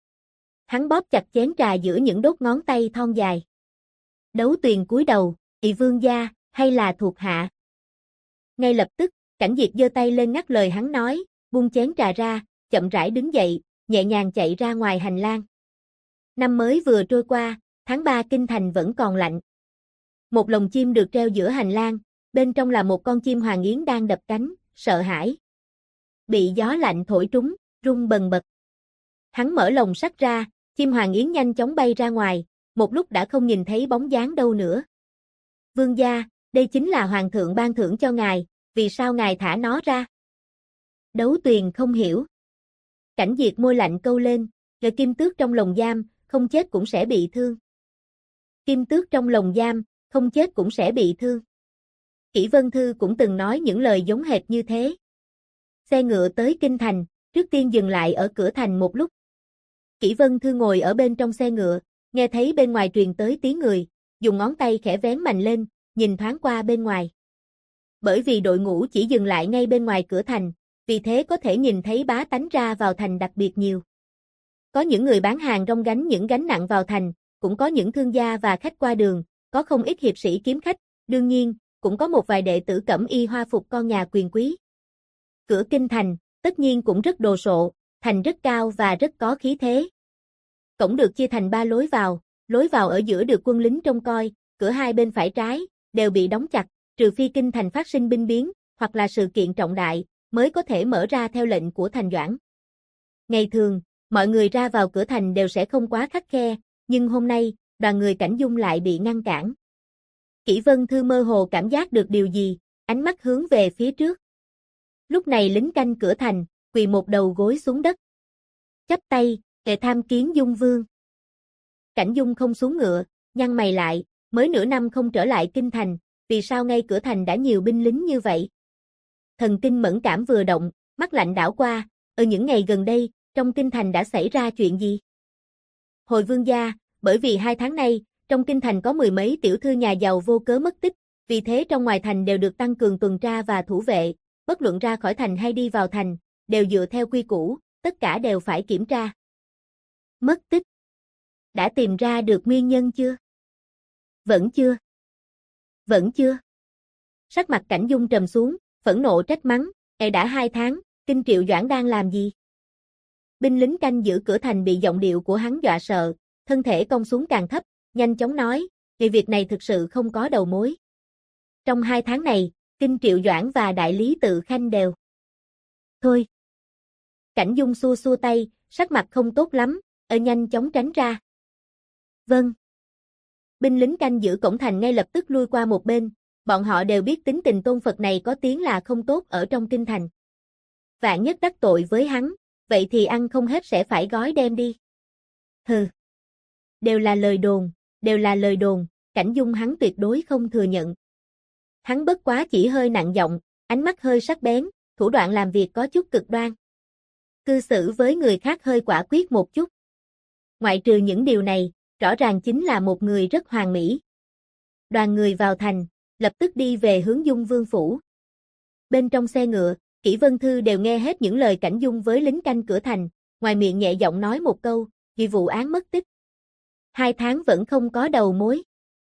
S1: Hắn bóp chặt chén trà giữa những đốt ngón tay thon dài. Đấu Tuyền cúi đầu, "Ị vương gia, hay là thuộc hạ?" Ngay lập tức, Cảnh Diệt giơ tay lên ngắt lời hắn nói, buông chén trà ra, chậm rãi đứng dậy, nhẹ nhàng chạy ra ngoài hành lang. Năm mới vừa trôi qua, tháng 3 kinh thành vẫn còn lạnh. Một lồng chim được treo giữa hành lang, bên trong là một con chim hoàng yến đang đập cánh, sợ hãi. Bị gió lạnh thổi trúng, rung bần bật. Hắn mở lồng sắt ra, chim hoàng yến nhanh chóng bay ra ngoài, một lúc đã không nhìn thấy bóng dáng đâu nữa. Vương gia, đây chính là hoàng thượng ban thưởng cho ngài, vì sao ngài thả nó ra? Đấu Tuyền không hiểu. Cảnh Diệt môi lạnh câu lên, rồi kim tước trong lồng giam, không chết cũng sẽ bị thương. Kim tước trong lồng giam, không chết cũng sẽ bị thương. Kỷ Vân Thư cũng từng nói những lời giống hệt như thế. Xe ngựa tới kinh thành, trước tiên dừng lại ở cửa thành một lúc. Kỷ Vân Thư ngồi ở bên trong xe ngựa, nghe thấy bên ngoài truyền tới tiếng người, dùng ngón tay khẽ vén mành lên, nhìn thoáng qua bên ngoài. Bởi vì đội ngũ chỉ dừng lại ngay bên ngoài cửa thành, vì thế có thể nhìn thấy bá tánh ra vào thành đặc biệt nhiều. Có những người bán hàng rong gánh những gánh nặng vào thành, cũng có những thương gia và khách qua đường, có không ít hiệp sĩ kiếm khách, đương nhiên, cũng có một vài đệ tử cẩm y hoa phục con nhà quyền quý. Cửa kinh thành, tất nhiên cũng rất đồ sộ, thành rất cao và rất có khí thế. Cổng được chia thành 3 lối vào ở giữa được quân lính trông coi, cửa hai bên phải trái, đều bị đóng chặt, trừ phi kinh thành phát sinh binh biến, hoặc là sự kiện trọng đại, mới có thể mở ra theo lệnh của thành Doãn. Ngày thường, mọi người ra vào cửa thành đều sẽ không quá khắt khe, nhưng hôm nay, đoàn người Cảnh Dung lại bị ngăn cản. Kỷ Vân Thư mơ hồ cảm giác được điều gì, ánh mắt hướng về phía trước. Lúc này lính canh cửa thành, quỳ một đầu gối xuống đất. Chắp tay, để tham kiến Dung Vương. Cảnh Dung không xuống ngựa, nhăn mày lại, mới nửa năm không trở lại kinh thành, vì sao ngay cửa thành đã nhiều binh lính như vậy? Thần kinh mẫn cảm vừa động, mắt lạnh đảo qua, ở những ngày gần đây, trong kinh thành đã xảy ra chuyện gì? Hồi vương gia, bởi vì 2 tháng nay, trong kinh thành có 10 mấy tiểu thư nhà giàu vô cớ mất tích, vì thế trong ngoài thành đều được tăng cường tuần tra và thủ vệ, bất luận ra khỏi thành hay đi vào thành, đều dựa theo quy củ, tất cả đều phải kiểm tra. Mất tích. Đã tìm ra được nguyên nhân chưa? Vẫn chưa. Vẫn chưa. Sắc mặt Cảnh Dung trầm xuống, phẫn nộ trách mắng, đã 2 tháng, Kinh Triệu Doãn đang làm gì? Binh lính canh giữ cửa thành bị giọng điệu của hắn dọa sợ, thân thể cong xuống càng thấp, nhanh chóng nói, vì việc này thực sự không có đầu mối. Trong 2 tháng này, Kinh Triệu Doãn và đại lý Tự Khanh đều. Thôi. Cảnh Dung xua xua tay, sắc mặt không tốt lắm, nhanh chóng tránh ra. Vâng. Binh lính canh giữ cổng thành ngay lập tức lui qua một bên, bọn họ đều biết tính tình tôn Phật này có tiếng là không tốt ở trong kinh thành. Vạn nhất đắc tội với hắn, vậy thì ăn không hết sẽ phải gói đem đi. Hừ. Đều là lời đồn, Cảnh Dung hắn tuyệt đối không thừa nhận. Hắn bất quá chỉ hơi nặng giọng, ánh mắt hơi sắc bén, thủ đoạn làm việc có chút cực đoan. Cư xử với người khác hơi quả quyết một chút. Ngoại trừ những điều này, rõ ràng chính là một người rất hoàn mỹ. Đoàn người vào thành, lập tức đi về hướng Dung Vương phủ. Bên trong xe ngựa, Kỷ Vân Thư đều nghe hết những lời Cảnh Dung với lính canh cửa thành, ngoài miệng nhẹ giọng nói một câu, vì vụ án mất tích. 2 tháng vẫn không có đầu mối.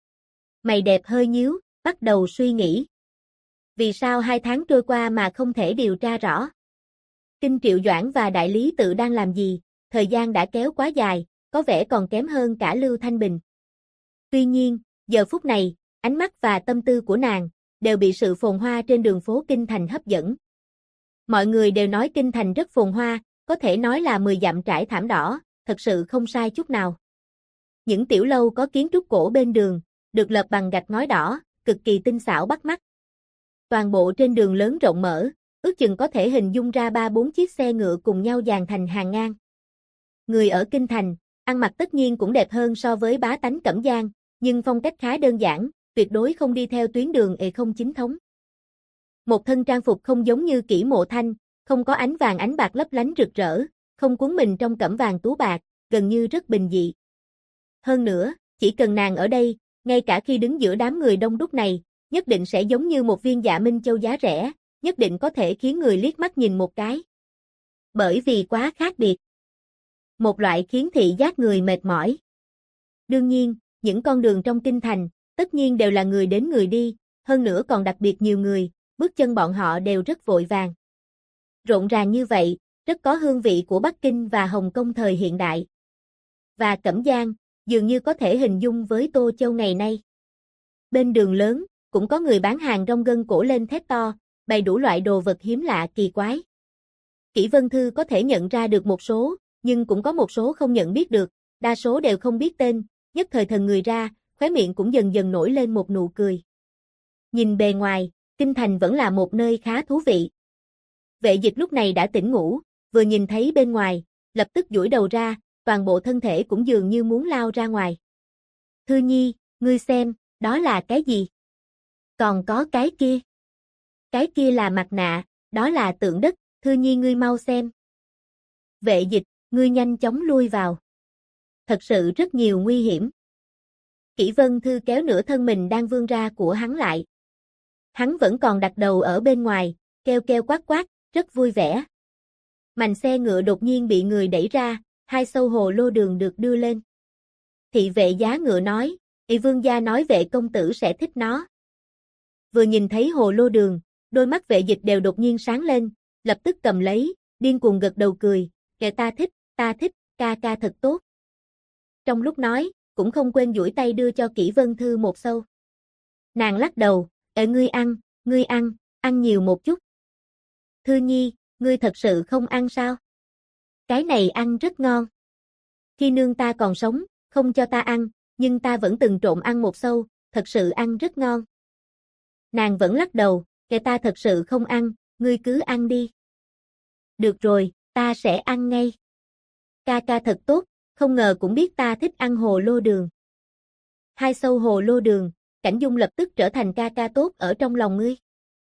S1: Mày đẹp hơi nhíu, bắt đầu suy nghĩ. Vì sao 2 tháng trôi qua mà không thể điều tra rõ? Kinh Triệu Doãn và đại lý Tự đang làm gì? Thời gian đã kéo quá dài, có vẻ còn kém hơn cả Lưu Thanh Bình. Tuy nhiên, giờ phút này, ánh mắt và tâm tư của nàng đều bị sự phồn hoa trên đường phố Kinh Thành hấp dẫn. Mọi người đều nói Kinh Thành rất phồn hoa, có thể nói là 10 dặm trải thảm đỏ, thật sự không sai chút nào. Những tiểu lâu có kiến trúc cổ bên đường, được lợp bằng gạch ngói đỏ, cực kỳ tinh xảo bắt mắt. Toàn bộ trên đường lớn rộng mở, ước chừng có thể hình dung ra 3-4 chiếc xe ngựa cùng nhau dàn thành hàng ngang. Người ở Kinh Thành, ăn mặc tất nhiên cũng đẹp hơn so với bá tánh Cẩm Giang, nhưng phong cách khá đơn giản, tuyệt đối không đi theo tuyến đường không chính thống. Một thân trang phục không giống như Kỷ Mộ Thanh, không có ánh vàng ánh bạc lấp lánh rực rỡ, không cuốn mình trong cẩm vàng tú bạc, gần như rất bình dị. Hơn nữa, chỉ cần nàng ở đây, ngay cả khi đứng giữa đám người đông đúc này, nhất định sẽ giống như một viên Dạ Minh Châu giá rẻ, nhất định có thể khiến người liếc mắt nhìn một cái. Bởi vì quá khác biệt. Một loại khiến thị giác người mệt mỏi. Đương nhiên, những con đường trong kinh thành, tất nhiên đều là người đến người đi, hơn nữa còn đặc biệt nhiều người, bước chân bọn họ đều rất vội vàng. Rộn ràng như vậy, rất có hương vị của Bắc Kinh và Hồng Kông thời hiện đại. Và Cẩm Giang, dường như có thể hình dung với Tô Châu ngày nay. Bên đường lớn, cũng có người bán hàng rong gân cổ lên thét to, bày đủ loại đồ vật hiếm lạ kỳ quái. Kỷ Vân Thư có thể nhận ra được một số, nhưng cũng có một số không nhận biết được, đa số đều không biết tên, nhất thời thần người ra, khóe miệng cũng dần dần nổi lên một nụ cười. Nhìn bề ngoài, Kinh Thành vẫn là một nơi khá thú vị. Vệ Dịch lúc này đã tỉnh ngủ, vừa nhìn thấy bên ngoài, lập tức duỗi đầu ra, toàn bộ thân thể cũng dường như muốn lao ra ngoài. Thư Nhi, ngươi xem, đó là cái gì? Còn có cái kia. Cái kia là mặt nạ, đó là tượng đất, Thư Nhi ngươi mau xem. Vệ Dịch, ngươi nhanh chóng lui vào. Thật sự rất nhiều nguy hiểm. Kỷ Vân Thư kéo nửa thân mình đang vươn ra của hắn lại. Hắn vẫn còn đặt đầu ở bên ngoài, kêu kêu quát quát, rất vui vẻ. Mành xe ngựa đột nhiên bị người đẩy ra, hai sâu hồ lô đường được đưa lên. Thị vệ giá ngựa nói, vương gia nói vệ công tử sẽ thích nó. Vừa nhìn thấy hồ lô đường, đôi mắt Vệ Dịch đều đột nhiên sáng lên, lập tức cầm lấy, điên cuồng gật đầu cười, kẻ ta thích, ca ca thật tốt. Trong lúc nói, cũng không quên duỗi tay đưa cho Kỷ Vân Thư một sâu. Nàng lắc đầu, ngươi ăn nhiều một chút. Thư Nhi, ngươi thật sự không ăn sao? Cái này ăn rất ngon. Khi nương ta còn sống, không cho ta ăn, nhưng ta vẫn từng trộm ăn một sâu, thật sự ăn rất ngon. Nàng vẫn lắc đầu, kẻ ta thật sự không ăn, ngươi cứ ăn đi. Được rồi, ta sẽ ăn ngay. Ca ca thật tốt, không ngờ cũng biết ta thích ăn hồ lô đường. Hai sâu hồ lô đường, Cảnh Dung lập tức trở thành ca ca tốt ở trong lòng ngươi.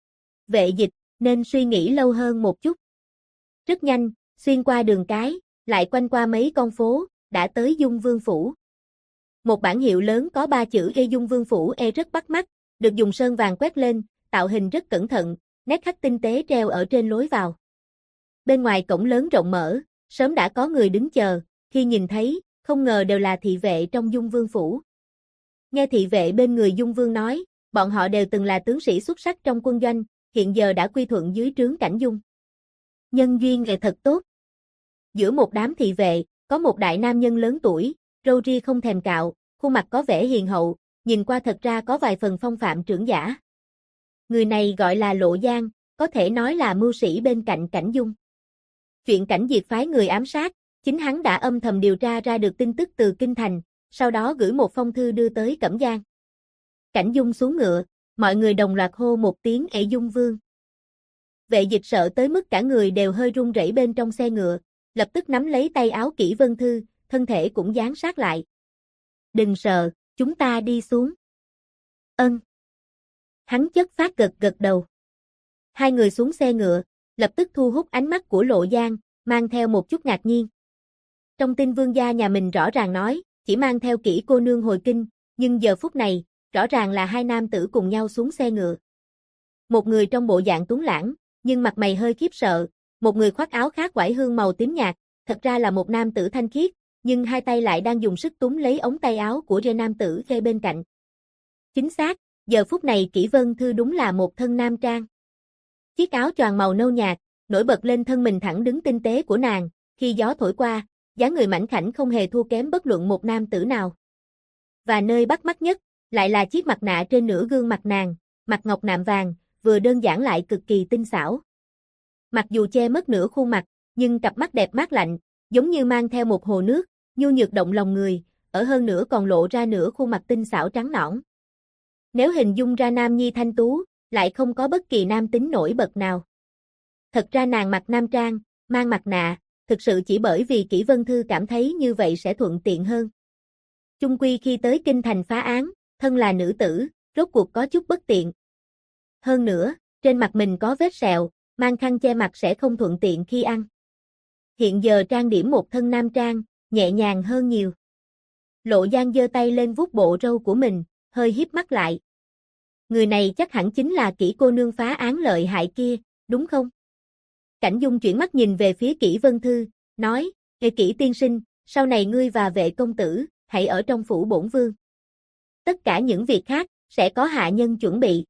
S1: Vệ Dịch, nên suy nghĩ lâu hơn một chút. Rất nhanh, xuyên qua đường cái, lại quanh qua mấy con phố, đã tới Dung Vương Phủ. Một bảng hiệu lớn có 3 chữ Dung Vương Phủ rất bắt mắt, được dùng sơn vàng quét lên, tạo hình rất cẩn thận, nét khắc tinh tế treo ở trên lối vào. Bên ngoài cổng lớn rộng mở, sớm đã có người đứng chờ, khi nhìn thấy, không ngờ đều là thị vệ trong Dung Vương Phủ. Nghe thị vệ bên người Dung Vương nói, bọn họ đều từng là tướng sĩ xuất sắc trong quân doanh, hiện giờ đã quy thuận dưới trướng Cảnh Dung. Nhân duyên thật tốt. Giữa một đám thị vệ, có một đại nam nhân lớn tuổi, râu ria không thèm cạo, khuôn mặt có vẻ hiền hậu, nhìn qua thật ra có vài phần phong phạm trưởng giả. Người này gọi là Lộ Giang, có thể nói là mưu sĩ bên cạnh Cảnh Dung. Chuyện Cảnh Diệt phái người ám sát, chính hắn đã âm thầm điều tra ra được tin tức từ Kinh Thành, sau đó gửi một phong thư đưa tới Cẩm Giang. Cảnh Dung xuống ngựa, mọi người đồng loạt hô một tiếng Dung Vương. Vệ Dịch sợ tới mức cả người đều hơi run rẩy bên trong xe ngựa, lập tức nắm lấy tay áo Kỷ Vân Thư, thân thể cũng dán sát lại. Đừng sợ, chúng ta đi xuống. Ân. Hắn chất phát gật đầu. Hai người xuống xe ngựa, lập tức thu hút ánh mắt của Lộ Giang, mang theo một chút ngạc nhiên. Trong tin vương gia nhà mình rõ ràng nói, chỉ mang theo Kỷ cô nương hồi kinh, nhưng giờ phút này, rõ ràng là hai nam tử cùng nhau xuống xe ngựa. Một người trong bộ dạng tuấn lãng, nhưng mặt mày hơi khiếp sợ, một người khoác áo khác quải hương màu tím nhạt, thật ra là một nam tử thanh khiết, nhưng hai tay lại đang dùng sức túm lấy ống tay áo của nam tử kê bên cạnh. Chính xác, giờ phút này Kỷ Vân Thư đúng là một thân nam trang. Chiếc áo choàng màu nâu nhạt, nổi bật lên thân mình thẳng đứng tinh tế của nàng, khi gió thổi qua, dáng người mảnh khảnh không hề thua kém bất luận một nam tử nào. Và nơi bắt mắt nhất, lại là chiếc mặt nạ trên nửa gương mặt nàng, mặt ngọc nạm vàng, vừa đơn giản lại cực kỳ tinh xảo. Mặc dù che mất nửa khuôn mặt, nhưng cặp mắt đẹp mát lạnh, giống như mang theo một hồ nước, nhu nhược động lòng người, ở hơn nữa còn lộ ra nửa khuôn mặt tinh xảo trắng nõn. Nếu hình dung ra nam nhi thanh tú, lại không có bất kỳ nam tính nổi bật nào. Thật ra nàng mặc nam trang, mang mặt nạ, thực sự chỉ bởi vì Kỷ Vân Thư cảm thấy như vậy sẽ thuận tiện hơn. Chung quy khi tới kinh thành phá án, thân là nữ tử, rốt cuộc có chút bất tiện. Hơn nữa, trên mặt mình có vết sẹo, mang khăn che mặt sẽ không thuận tiện khi ăn. Hiện giờ trang điểm một thân nam trang, nhẹ nhàng hơn nhiều. Lộ Giang giơ tay lên vuốt bộ râu của mình, hơi híp mắt lại. Người này chắc hẳn chính là Kỷ cô nương phá án lợi hại kia, đúng không? Cảnh Dung chuyển mắt nhìn về phía Kỷ Vân Thư, nói, Kỷ tiên sinh, sau này ngươi và vệ công tử, hãy ở trong phủ bổn vương. Tất cả những việc khác, sẽ có hạ nhân chuẩn bị.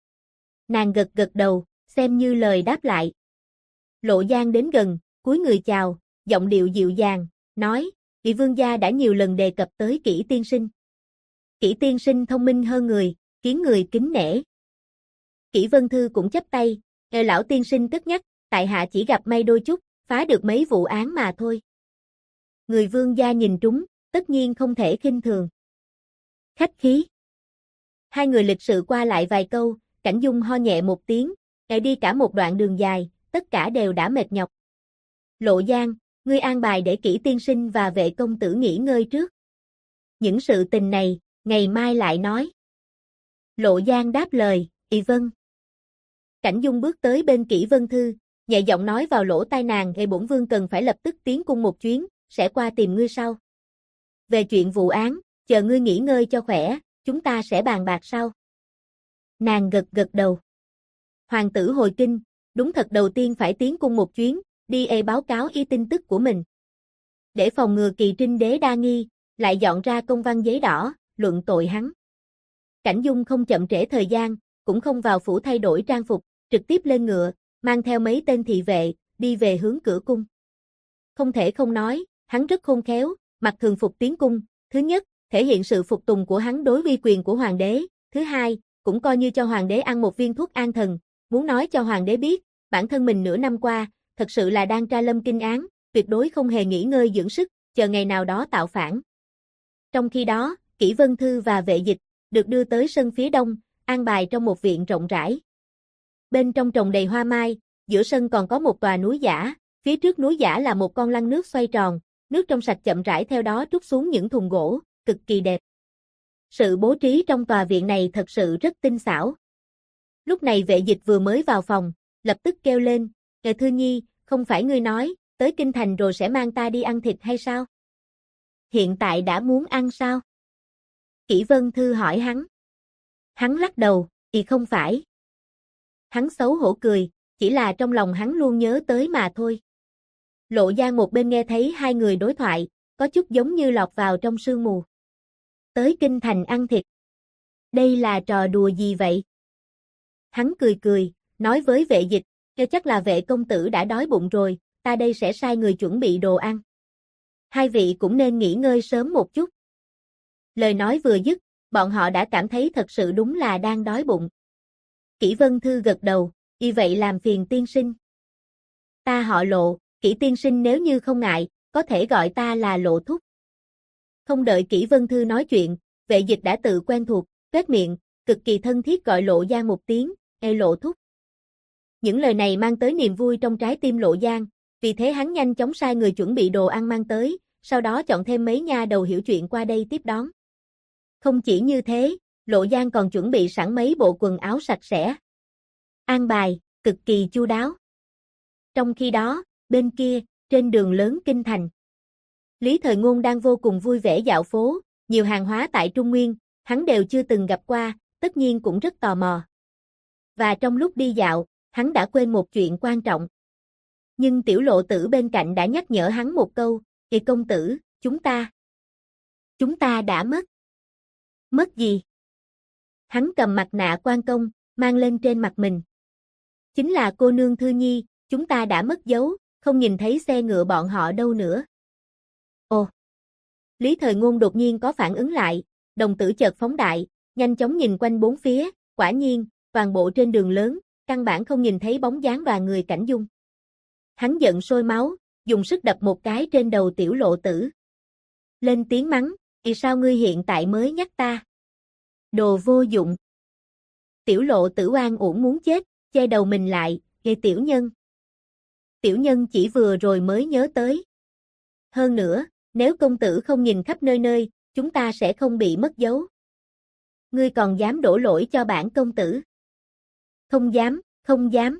S1: Nàng gật gật đầu, xem như lời đáp lại. Lộ Giang đến gần, cúi người chào, giọng điệu dịu dàng, nói, Kỷ vương gia đã nhiều lần đề cập tới Kỷ tiên sinh. Kỷ tiên sinh thông minh hơn người, khiến người kính nể. Kỷ Vân Thư cũng chắp tay, lão tiên sinh cất nhắc, tại hạ chỉ gặp may đôi chút, phá được mấy vụ án mà thôi. Người vương gia nhìn trúng, tất nhiên không thể khinh thường. Khách khí. Hai người lịch sự qua lại vài câu, Cảnh Dung ho nhẹ một tiếng, đi cả một đoạn đường dài, tất cả đều đã mệt nhọc. Lộ Giang, ngươi an bài để Kỷ tiên sinh và vệ công tử nghỉ ngơi trước. Những sự tình này, ngày mai lại nói. Lộ Giang đáp lời, vâng. Cảnh Dung bước tới bên Kỷ Vân Thư, nhẹ giọng nói vào lỗ tai nàng, bổn vương cần phải lập tức tiến cung một chuyến, sẽ qua tìm ngươi sau. Về chuyện vụ án, chờ ngươi nghỉ ngơi cho khỏe, chúng ta sẽ bàn bạc sau. Nàng gật gật đầu. Hoàng tử hồi kinh, đúng thật đầu tiên phải tiến cung một chuyến, đi báo cáo tin tức của mình. Để phòng ngừa Kỳ Trinh đế đa nghi, lại dọn ra công văn giấy đỏ, luận tội hắn. Cảnh Dung không chậm trễ thời gian, cũng không vào phủ thay đổi trang phục, trực tiếp lên ngựa, mang theo mấy tên thị vệ, đi về hướng cửa cung. Không thể không nói, hắn rất khôn khéo, mặc thường phục tiến cung, thứ nhất, thể hiện sự phục tùng của hắn đối uy quyền của hoàng đế, thứ hai, cũng coi như cho hoàng đế ăn một viên thuốc an thần, muốn nói cho hoàng đế biết, bản thân mình nửa năm qua, thật sự là đang tra lâm kinh án, tuyệt đối không hề nghỉ ngơi dưỡng sức, chờ ngày nào đó tạo phản. Trong khi đó, Kỷ Vân Thư và vệ dịch, được đưa tới sân phía đông, an bài trong một viện rộng rãi. Bên trong trồng đầy hoa mai, giữa sân còn có một tòa núi giả, phía trước núi giả là một con lăn nước xoay tròn, nước trong sạch chậm rãi theo đó trút xuống những thùng gỗ, cực kỳ đẹp. Sự bố trí trong tòa viện này thật sự rất tinh xảo. Lúc này vệ dịch vừa mới vào phòng, lập tức kêu lên, Thư Nhi, không phải ngươi nói, tới kinh thành rồi sẽ mang ta đi ăn thịt hay sao? Hiện tại đã muốn ăn sao? Kỷ Vân Thư hỏi hắn. Hắn lắc đầu, không phải. Hắn xấu hổ cười, chỉ là trong lòng hắn luôn nhớ tới mà thôi. Lộ Giang một bên nghe thấy hai người đối thoại, có chút giống như lọt vào trong sương mù. Tới kinh thành ăn thịt. Đây là trò đùa gì vậy? Hắn cười cười, nói với vệ dịch, chắc là vệ công tử đã đói bụng rồi, ta đây sẽ sai người chuẩn bị đồ ăn. Hai vị cũng nên nghỉ ngơi sớm một chút. Lời nói vừa dứt, bọn họ đã cảm thấy thật sự đúng là đang đói bụng. Kỷ Vân Thư gật đầu, vậy làm phiền tiên sinh. Ta họ Lộ, Kỷ tiên sinh nếu như không ngại, có thể gọi ta là Lộ thúc. Không đợi Kỷ Vân Thư nói chuyện, vệ dịch đã tự quen thuộc, tuét miệng, cực kỳ thân thiết gọi Lộ Giang một tiếng, Lộ thúc. Những lời này mang tới niềm vui trong trái tim Lộ Giang, vì thế hắn nhanh chóng sai người chuẩn bị đồ ăn mang tới, sau đó chọn thêm mấy nha đầu hiểu chuyện qua đây tiếp đón. Không chỉ như thế, Lộ Giang còn chuẩn bị sẵn mấy bộ quần áo sạch sẽ. An bài, cực kỳ chu đáo. Trong khi đó, bên kia, trên đường lớn kinh thành, Lý Thời Ngôn đang vô cùng vui vẻ dạo phố, nhiều hàng hóa tại Trung Nguyên, hắn đều chưa từng gặp qua, tất nhiên cũng rất tò mò. Và trong lúc đi dạo, hắn đã quên một chuyện quan trọng. Nhưng tiểu Lộ Tử bên cạnh đã nhắc nhở hắn một câu, công tử, chúng ta đã mất. Mất gì? Hắn cầm mặt nạ quan công, mang lên trên mặt mình. Chính là cô nương Thư Nhi, chúng ta đã mất dấu, không nhìn thấy xe ngựa bọn họ đâu nữa. Ồ! Lý Thời Ngôn đột nhiên có phản ứng lại, đồng tử chợt phóng đại, nhanh chóng nhìn quanh bốn phía, quả nhiên, toàn bộ trên đường lớn, căn bản không nhìn thấy bóng dáng đoàn người Cảnh Dung. Hắn giận sôi máu, dùng sức đập một cái trên đầu Tiểu Lộ Tử. Lên tiếng mắng, vì sao ngươi hiện tại mới nhắc ta? Đồ vô dụng. Tiểu Lộ Tử oan uổng muốn chết, che đầu mình lại, gây tiểu nhân. Tiểu nhân chỉ vừa rồi mới nhớ tới. Hơn nữa, nếu công tử không nhìn khắp nơi nơi, chúng ta sẽ không bị mất dấu. Ngươi còn dám đổ lỗi cho bản công tử? Không dám, không dám.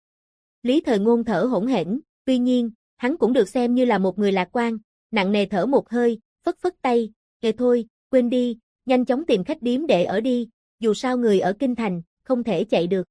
S1: Lý Thời Ngôn thở hổn hển, tuy nhiên, hắn cũng được xem như là một người lạc quan, nặng nề thở một hơi, phất phất tay, kệ thôi, quên đi, nhanh chóng tìm khách điếm để ở đi, dù sao người ở Kinh Thành, không thể chạy được.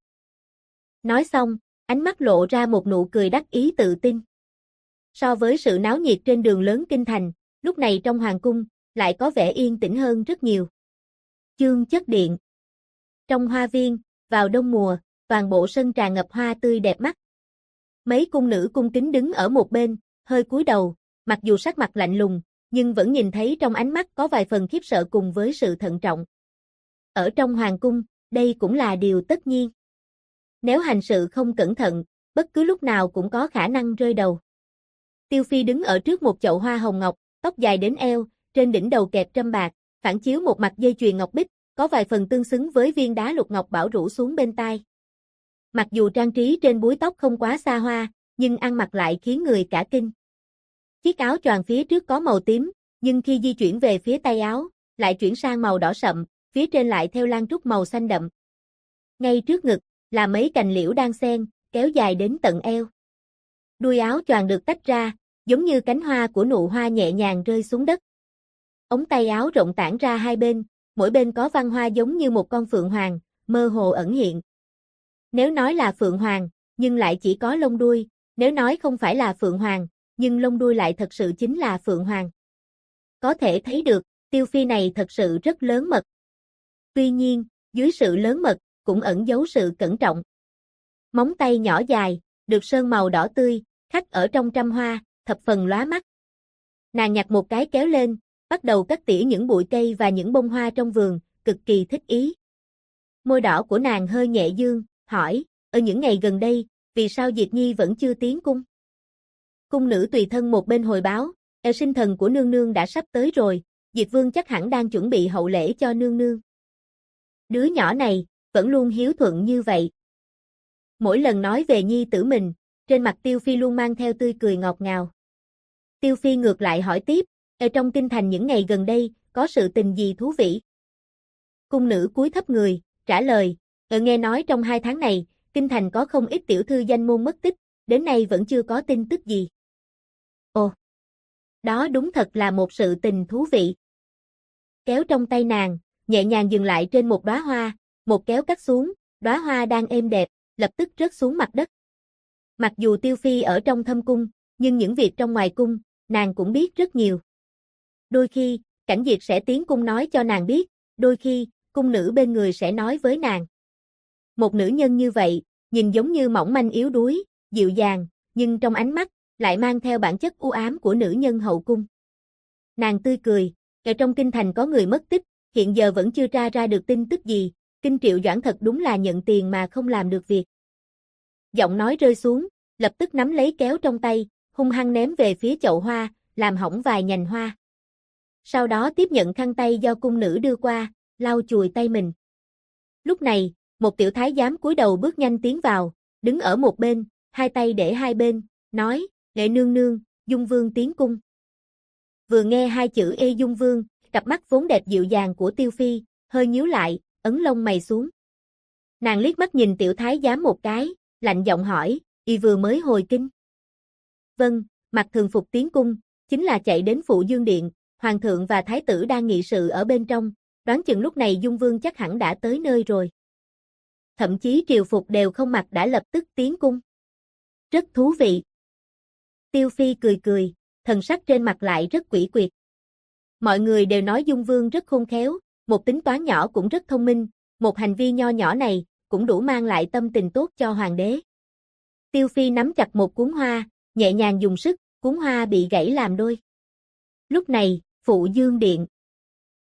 S1: Nói xong, ánh mắt lộ ra một nụ cười đắc ý tự tin. So với sự náo nhiệt trên đường lớn Kinh Thành, lúc này trong hoàng cung, lại có vẻ yên tĩnh hơn rất nhiều. Chương chất điện. Trong hoa viên, vào đông mùa, toàn bộ sân tràn ngập hoa tươi đẹp mắt. Mấy cung nữ cung kính đứng ở một bên, hơi cúi đầu, mặc dù sắc mặt lạnh lùng, nhưng vẫn nhìn thấy trong ánh mắt có vài phần khiếp sợ cùng với sự thận trọng. Ở trong hoàng cung, đây cũng là điều tất nhiên. Nếu hành sự không cẩn thận, bất cứ lúc nào cũng có khả năng rơi đầu. Tiêu Phi đứng ở trước một chậu hoa hồng ngọc, tóc dài đến eo, trên đỉnh đầu kẹp trâm bạc, phản chiếu một mặt dây chuyền ngọc bích, có vài phần tương xứng với viên đá lục ngọc bảo rủ xuống bên tai. Mặc dù trang trí trên búi tóc không quá xa hoa, nhưng ăn mặc lại khiến người cả kinh. Chiếc áo choàng phía trước có màu tím, nhưng khi di chuyển về phía tay áo, lại chuyển sang màu đỏ sậm, phía trên lại theo lan trúc màu xanh đậm. Ngay trước ngực, là mấy cành liễu đan xen, kéo dài đến tận eo. Đuôi áo choàng được tách ra, giống như cánh hoa của nụ hoa nhẹ nhàng rơi xuống đất. Ống tay áo rộng tản ra hai bên, mỗi bên có văn hoa giống như một con phượng hoàng, mơ hồ ẩn hiện. Nếu nói là phượng hoàng, nhưng lại chỉ có lông đuôi, nếu nói không phải là phượng hoàng, nhưng lông đuôi lại thật sự chính là phượng hoàng. Có thể thấy được, Tiêu Phi này thật sự rất lớn mật. Tuy nhiên, dưới sự lớn mật, cũng ẩn giấu sự cẩn trọng. Móng tay nhỏ dài, được sơn màu đỏ tươi, khắc ở trong trăm hoa, thập phần lóa mắt. Nàng nhặt một cái kéo lên, bắt đầu cắt tỉa những bụi cây và những bông hoa trong vườn, cực kỳ thích ý. Môi đỏ của nàng hơi nhẹ dương, hỏi, ở những ngày gần đây, vì sao Diệt Nhi vẫn chưa tiến cung? Cung nữ tùy thân một bên hồi báo, sinh thần của nương nương đã sắp tới rồi, Diệt Vương chắc hẳn đang chuẩn bị hậu lễ cho nương nương. Đứa nhỏ này, vẫn luôn hiếu thuận như vậy. Mỗi lần nói về nhi tử mình, trên mặt Tiêu Phi luôn mang theo tươi cười ngọt ngào. Tiêu Phi ngược lại hỏi tiếp, ở trong kinh thành những ngày gần đây, có sự tình gì thú vị? Cung nữ cúi thấp người, trả lời, nghe nói trong 2 tháng này, kinh thành có không ít tiểu thư danh môn mất tích, đến nay vẫn chưa có tin tức gì. Ồ, đó đúng thật là một sự tình thú vị. Kéo trong tay nàng, nhẹ nhàng dừng lại trên một đóa hoa, một kéo cắt xuống, đóa hoa đang êm đẹp, lập tức rớt xuống mặt đất. Mặc dù Tiêu Phi ở trong thâm cung, nhưng những việc trong ngoài cung, nàng cũng biết rất nhiều. Đôi khi, Cảnh Diệt sẽ tiến cung nói cho nàng biết, đôi khi, cung nữ bên người sẽ nói với nàng. Một nữ nhân như vậy, nhìn giống như mỏng manh yếu đuối, dịu dàng, nhưng trong ánh mắt, lại mang theo bản chất u ám của nữ nhân hậu cung. Nàng tươi cười, ở trong kinh thành có người mất tích, hiện giờ vẫn chưa tra ra được tin tức gì, Kinh Triệu Doãn thật đúng là nhận tiền mà không làm được việc. Giọng nói rơi xuống, lập tức nắm lấy kéo trong tay, hung hăng ném về phía chậu hoa, làm hỏng vài nhành hoa. Sau đó tiếp nhận khăn tay do cung nữ đưa qua, lau chùi tay mình. Lúc này, một tiểu thái giám cúi đầu bước nhanh tiến vào, đứng ở một bên, hai tay để hai bên, nói, Lệ nương nương, Dung Vương tiến cung. Vừa nghe hai chữ Ê Dung Vương, cặp mắt vốn đẹp dịu dàng của Tiêu Phi, hơi nhíu lại, ấn lông mày xuống. Nàng liếc mắt nhìn tiểu thái giám một cái, lạnh giọng hỏi, y vừa mới hồi kinh. Vâng, mặc thường phục tiến cung, chính là chạy đến Phụ Dương Điện, Hoàng thượng và Thái tử đang nghị sự ở bên trong, đoán chừng lúc này Dung Vương chắc hẳn đã tới nơi rồi. Thậm chí triều phục đều không mặc đã lập tức tiến cung. Rất thú vị. Tiêu Phi cười cười, thần sắc trên mặt lại rất quỷ quyệt. Mọi người đều nói Dung Vương rất khôn khéo, một tính toán nhỏ cũng rất thông minh, một hành vi nho nhỏ này, cũng đủ mang lại tâm tình tốt cho hoàng đế. Tiêu Phi nắm chặt một cuốn hoa, nhẹ nhàng dùng sức, cuốn hoa bị gãy làm đôi. Lúc này, Phụ Dương Điện.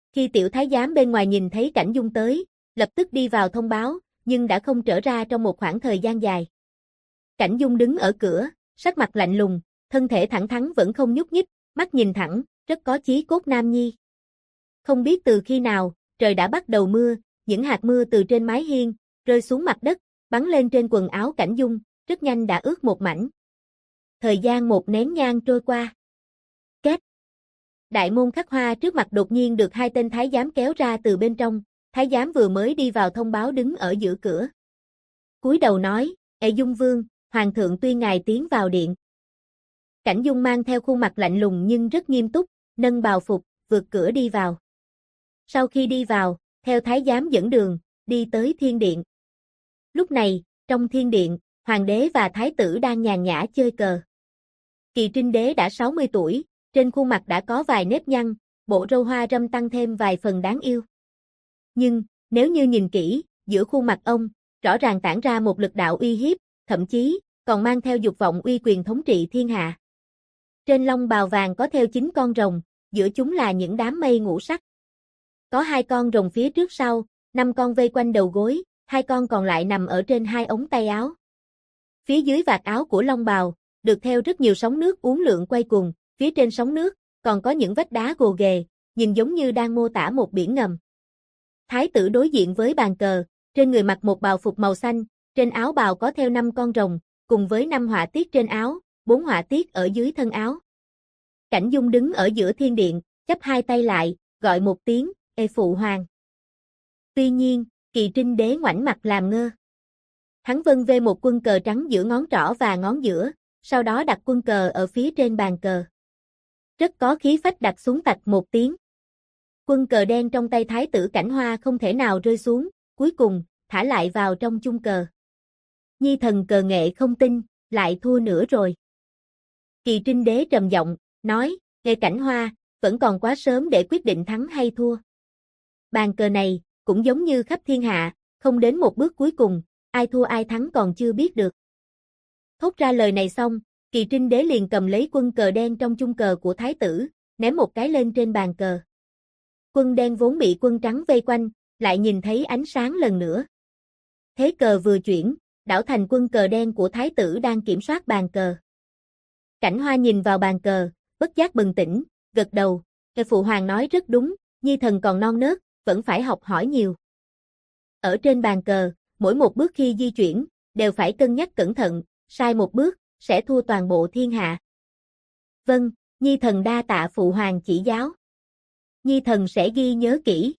S1: Khi tiểu thái giám bên ngoài nhìn thấy Cảnh Dung tới, lập tức đi vào thông báo, nhưng đã không trở ra trong một khoảng thời gian dài. Cảnh Dung đứng ở cửa, sắc mặt lạnh lùng, thân thể thẳng thắn vẫn không nhúc nhích, mắt nhìn thẳng, rất có chí cốt nam nhi. Không biết từ khi nào, trời đã bắt đầu mưa, những hạt mưa từ trên mái hiên, rơi xuống mặt đất, bắn lên trên quần áo Cảnh Dung, rất nhanh đã ướt một mảnh. Thời gian một nén nhang trôi qua. Két. Đại môn khắc hoa trước mặt đột nhiên được hai tên thái giám kéo ra từ bên trong, thái giám vừa mới đi vào thông báo đứng ở giữa cửa. Cúi đầu nói, Dung Vương, Hoàng thượng tuy ngài tiến vào điện. Cảnh Dung mang theo khuôn mặt lạnh lùng nhưng rất nghiêm túc, nâng bào phục, vượt cửa đi vào. Sau khi đi vào, theo thái giám dẫn đường, đi tới thiên điện. Lúc này, trong thiên điện, hoàng đế và thái tử đang nhàn nhã chơi cờ. Kỳ Trinh đế đã 60 tuổi, trên khuôn mặt đã có vài nếp nhăn, bộ râu hoa râm tăng thêm vài phần đáng yêu. Nhưng, nếu như nhìn kỹ, giữa khuôn mặt ông, rõ ràng tản ra một lực đạo uy hiếp, thậm chí, còn mang theo dục vọng uy quyền thống trị thiên hạ. Trên lông bào vàng có theo 9 con rồng, giữa chúng là những đám mây ngũ sắc. Có 2 con rồng phía trước sau, 5 con vây quanh đầu gối, 2 con còn lại nằm ở trên 2 ống tay áo. Phía dưới vạt áo của long bào, được theo rất nhiều sóng nước uốn lượn quay cuồng, phía trên sóng nước, còn có những vách đá gồ ghề, nhìn giống như đang mô tả một biển ngầm. Thái tử đối diện với bàn cờ, trên người mặc một bào phục màu xanh, trên áo bào có theo 5 con rồng, cùng với 5 họa tiết trên áo, 4 họa tiết ở dưới thân áo. Cảnh Dung đứng ở giữa thiên điện, chắp hai tay lại, gọi một tiếng, phụ hoàng. Tuy nhiên, Kỳ Trinh đế ngoảnh mặt làm ngơ. Hắn vân vê một quân cờ trắng giữa ngón trỏ và ngón giữa, sau đó đặt quân cờ ở phía trên bàn cờ. Rất có khí phách đặt xuống tạch một tiếng. Quân cờ đen trong tay thái tử Cảnh Hoa không thể nào rơi xuống, cuối cùng, thả lại vào trong chung cờ. Nhi thần cờ nghệ không tin, lại thua nữa rồi. Kỳ Trinh đế trầm giọng, nói, Nghe Cảnh Hoa, vẫn còn quá sớm để quyết định thắng hay thua. Bàn cờ này, cũng giống như khắp thiên hạ, không đến một bước cuối cùng, ai thua ai thắng còn chưa biết được. Thốt ra lời này xong, Kỳ Trinh đế liền cầm lấy quân cờ đen trong chung cờ của thái tử, ném một cái lên trên bàn cờ. Quân đen vốn bị quân trắng vây quanh, lại nhìn thấy ánh sáng lần nữa. Thế cờ vừa chuyển, đảo thành quân cờ đen của thái tử đang kiểm soát bàn cờ. Cảnh Hoa nhìn vào bàn cờ, bất giác bừng tỉnh, gật đầu, phụ hoàng nói rất đúng, nhi thần còn non nớt, vẫn phải học hỏi nhiều. Ở trên bàn cờ, mỗi một bước khi di chuyển, đều phải cân nhắc cẩn thận, sai một bước, sẽ thua toàn bộ thiên hạ. Vâng, nhi thần đa tạ phụ hoàng chỉ giáo. Nhi thần sẽ ghi nhớ kỹ.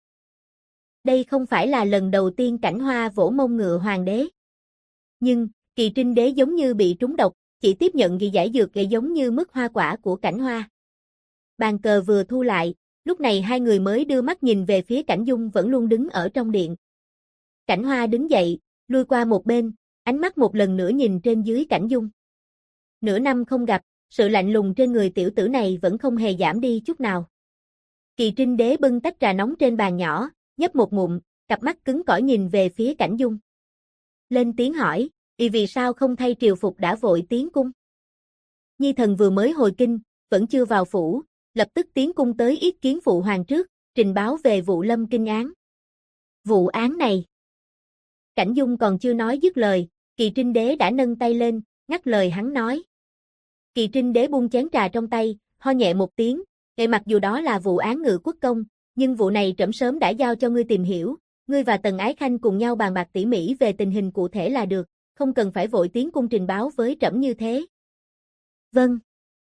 S1: Đây không phải là lần đầu tiên Cảnh Hoa vỗ mông ngựa hoàng đế. Nhưng, Kỳ Trinh đế giống như bị trúng độc, chỉ tiếp nhận ghi giải dược gây giống như mức hoa quả của Cảnh Hoa. Bàn cờ vừa thu lại, lúc này hai người mới đưa mắt nhìn về phía Cảnh Dung vẫn luôn đứng ở trong điện. Cảnh Hoa đứng dậy, lui qua một bên, ánh mắt một lần nữa nhìn trên dưới Cảnh Dung. Nửa năm không gặp, sự lạnh lùng trên người tiểu tử này vẫn không hề giảm đi chút nào. Kỳ Trinh đế bưng tách trà nóng trên bàn nhỏ, nhấp một ngụm, cặp mắt cứng cỏi nhìn về phía Cảnh Dung. Lên tiếng hỏi, vì sao không thay triều phục đã vội tiến cung? Nhi thần vừa mới hồi kinh, vẫn chưa vào phủ, lập tức tiến cung tới yết kiến phụ hoàng trước, trình báo về vụ Lâm Kinh án. Vụ án này. Cảnh Dung còn chưa nói dứt lời, Kỳ Trinh đế đã nâng tay lên, ngắt lời hắn nói. Kỳ Trinh đế buông chén trà trong tay, ho nhẹ một tiếng, mặc dù đó là vụ án Ngự Quốc công, nhưng vụ này trẫm sớm đã giao cho ngươi tìm hiểu, ngươi và Tần Ái Khanh cùng nhau bàn bạc tỉ mỉ về tình hình cụ thể là được, không cần phải vội tiến cung trình báo với trẫm như thế. Vâng.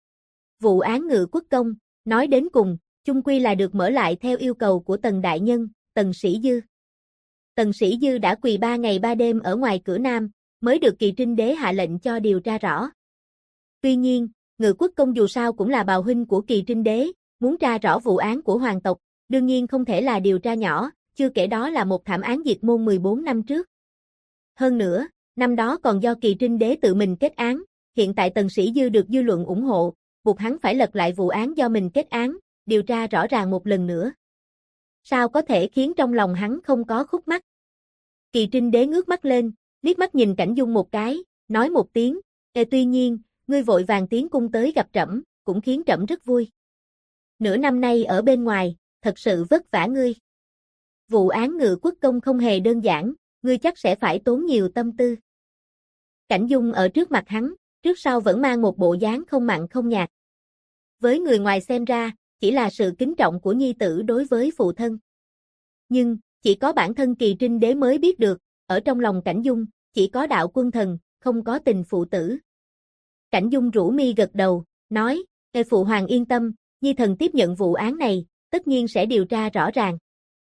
S1: Vụ án Ngự Quốc công, nói đến cùng, chung quy là được mở lại theo yêu cầu của Tần đại nhân, Tần Sĩ Dư. Tần Sĩ Dư đã quỳ 3 ngày 3 đêm ở ngoài cửa Nam, mới được Kỳ Trinh đế hạ lệnh cho điều tra rõ. Tuy nhiên, Ngự Quốc công dù sao cũng là bào huynh của Kỳ Trinh đế, muốn tra rõ vụ án của hoàng tộc, đương nhiên không thể là điều tra nhỏ, chưa kể đó là một thảm án diệt môn 14 năm trước. Hơn nữa, năm đó còn do Kỳ Trinh đế tự mình kết án, hiện tại Tần Sĩ Dư được dư luận ủng hộ, buộc hắn phải lật lại vụ án do mình kết án, điều tra rõ ràng một lần nữa. Sao có thể khiến trong lòng hắn không có khúc mắc? Kỳ Trinh đế ngước mắt lên, liếc mắt nhìn Cảnh Dung một cái, nói một tiếng, tuy nhiên, ngươi vội vàng tiến cung tới gặp trẫm, cũng khiến trẫm rất vui. Nửa năm nay ở bên ngoài, thật sự vất vả ngươi. Vụ án Ngự Quốc công không hề đơn giản, ngươi chắc sẽ phải tốn nhiều tâm tư. Cảnh Dung ở trước mặt hắn, trước sau vẫn mang một bộ dáng không mặn không nhạt. Với người ngoài xem ra, chỉ là sự kính trọng của nhi tử đối với phụ thân. Nhưng, chỉ có bản thân Kỳ Trinh Đế mới biết được, ở trong lòng Cảnh Dung, chỉ có đạo quân thần, không có tình phụ tử. Cảnh Dung rũ mi gật đầu, nói, phụ hoàng yên tâm, nhi thần tiếp nhận vụ án này, tất nhiên sẽ điều tra rõ ràng.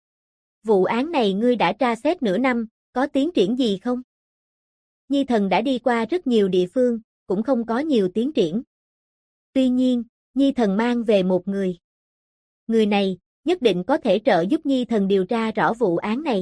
S1: Vụ án này ngươi đã tra xét nửa năm, có tiến triển gì không? Nhi thần đã đi qua rất nhiều địa phương, cũng không có nhiều tiến triển. Tuy nhiên, Nhi thần mang về một người. Người này, nhất định có thể trợ giúp Nhi thần điều tra rõ vụ án này.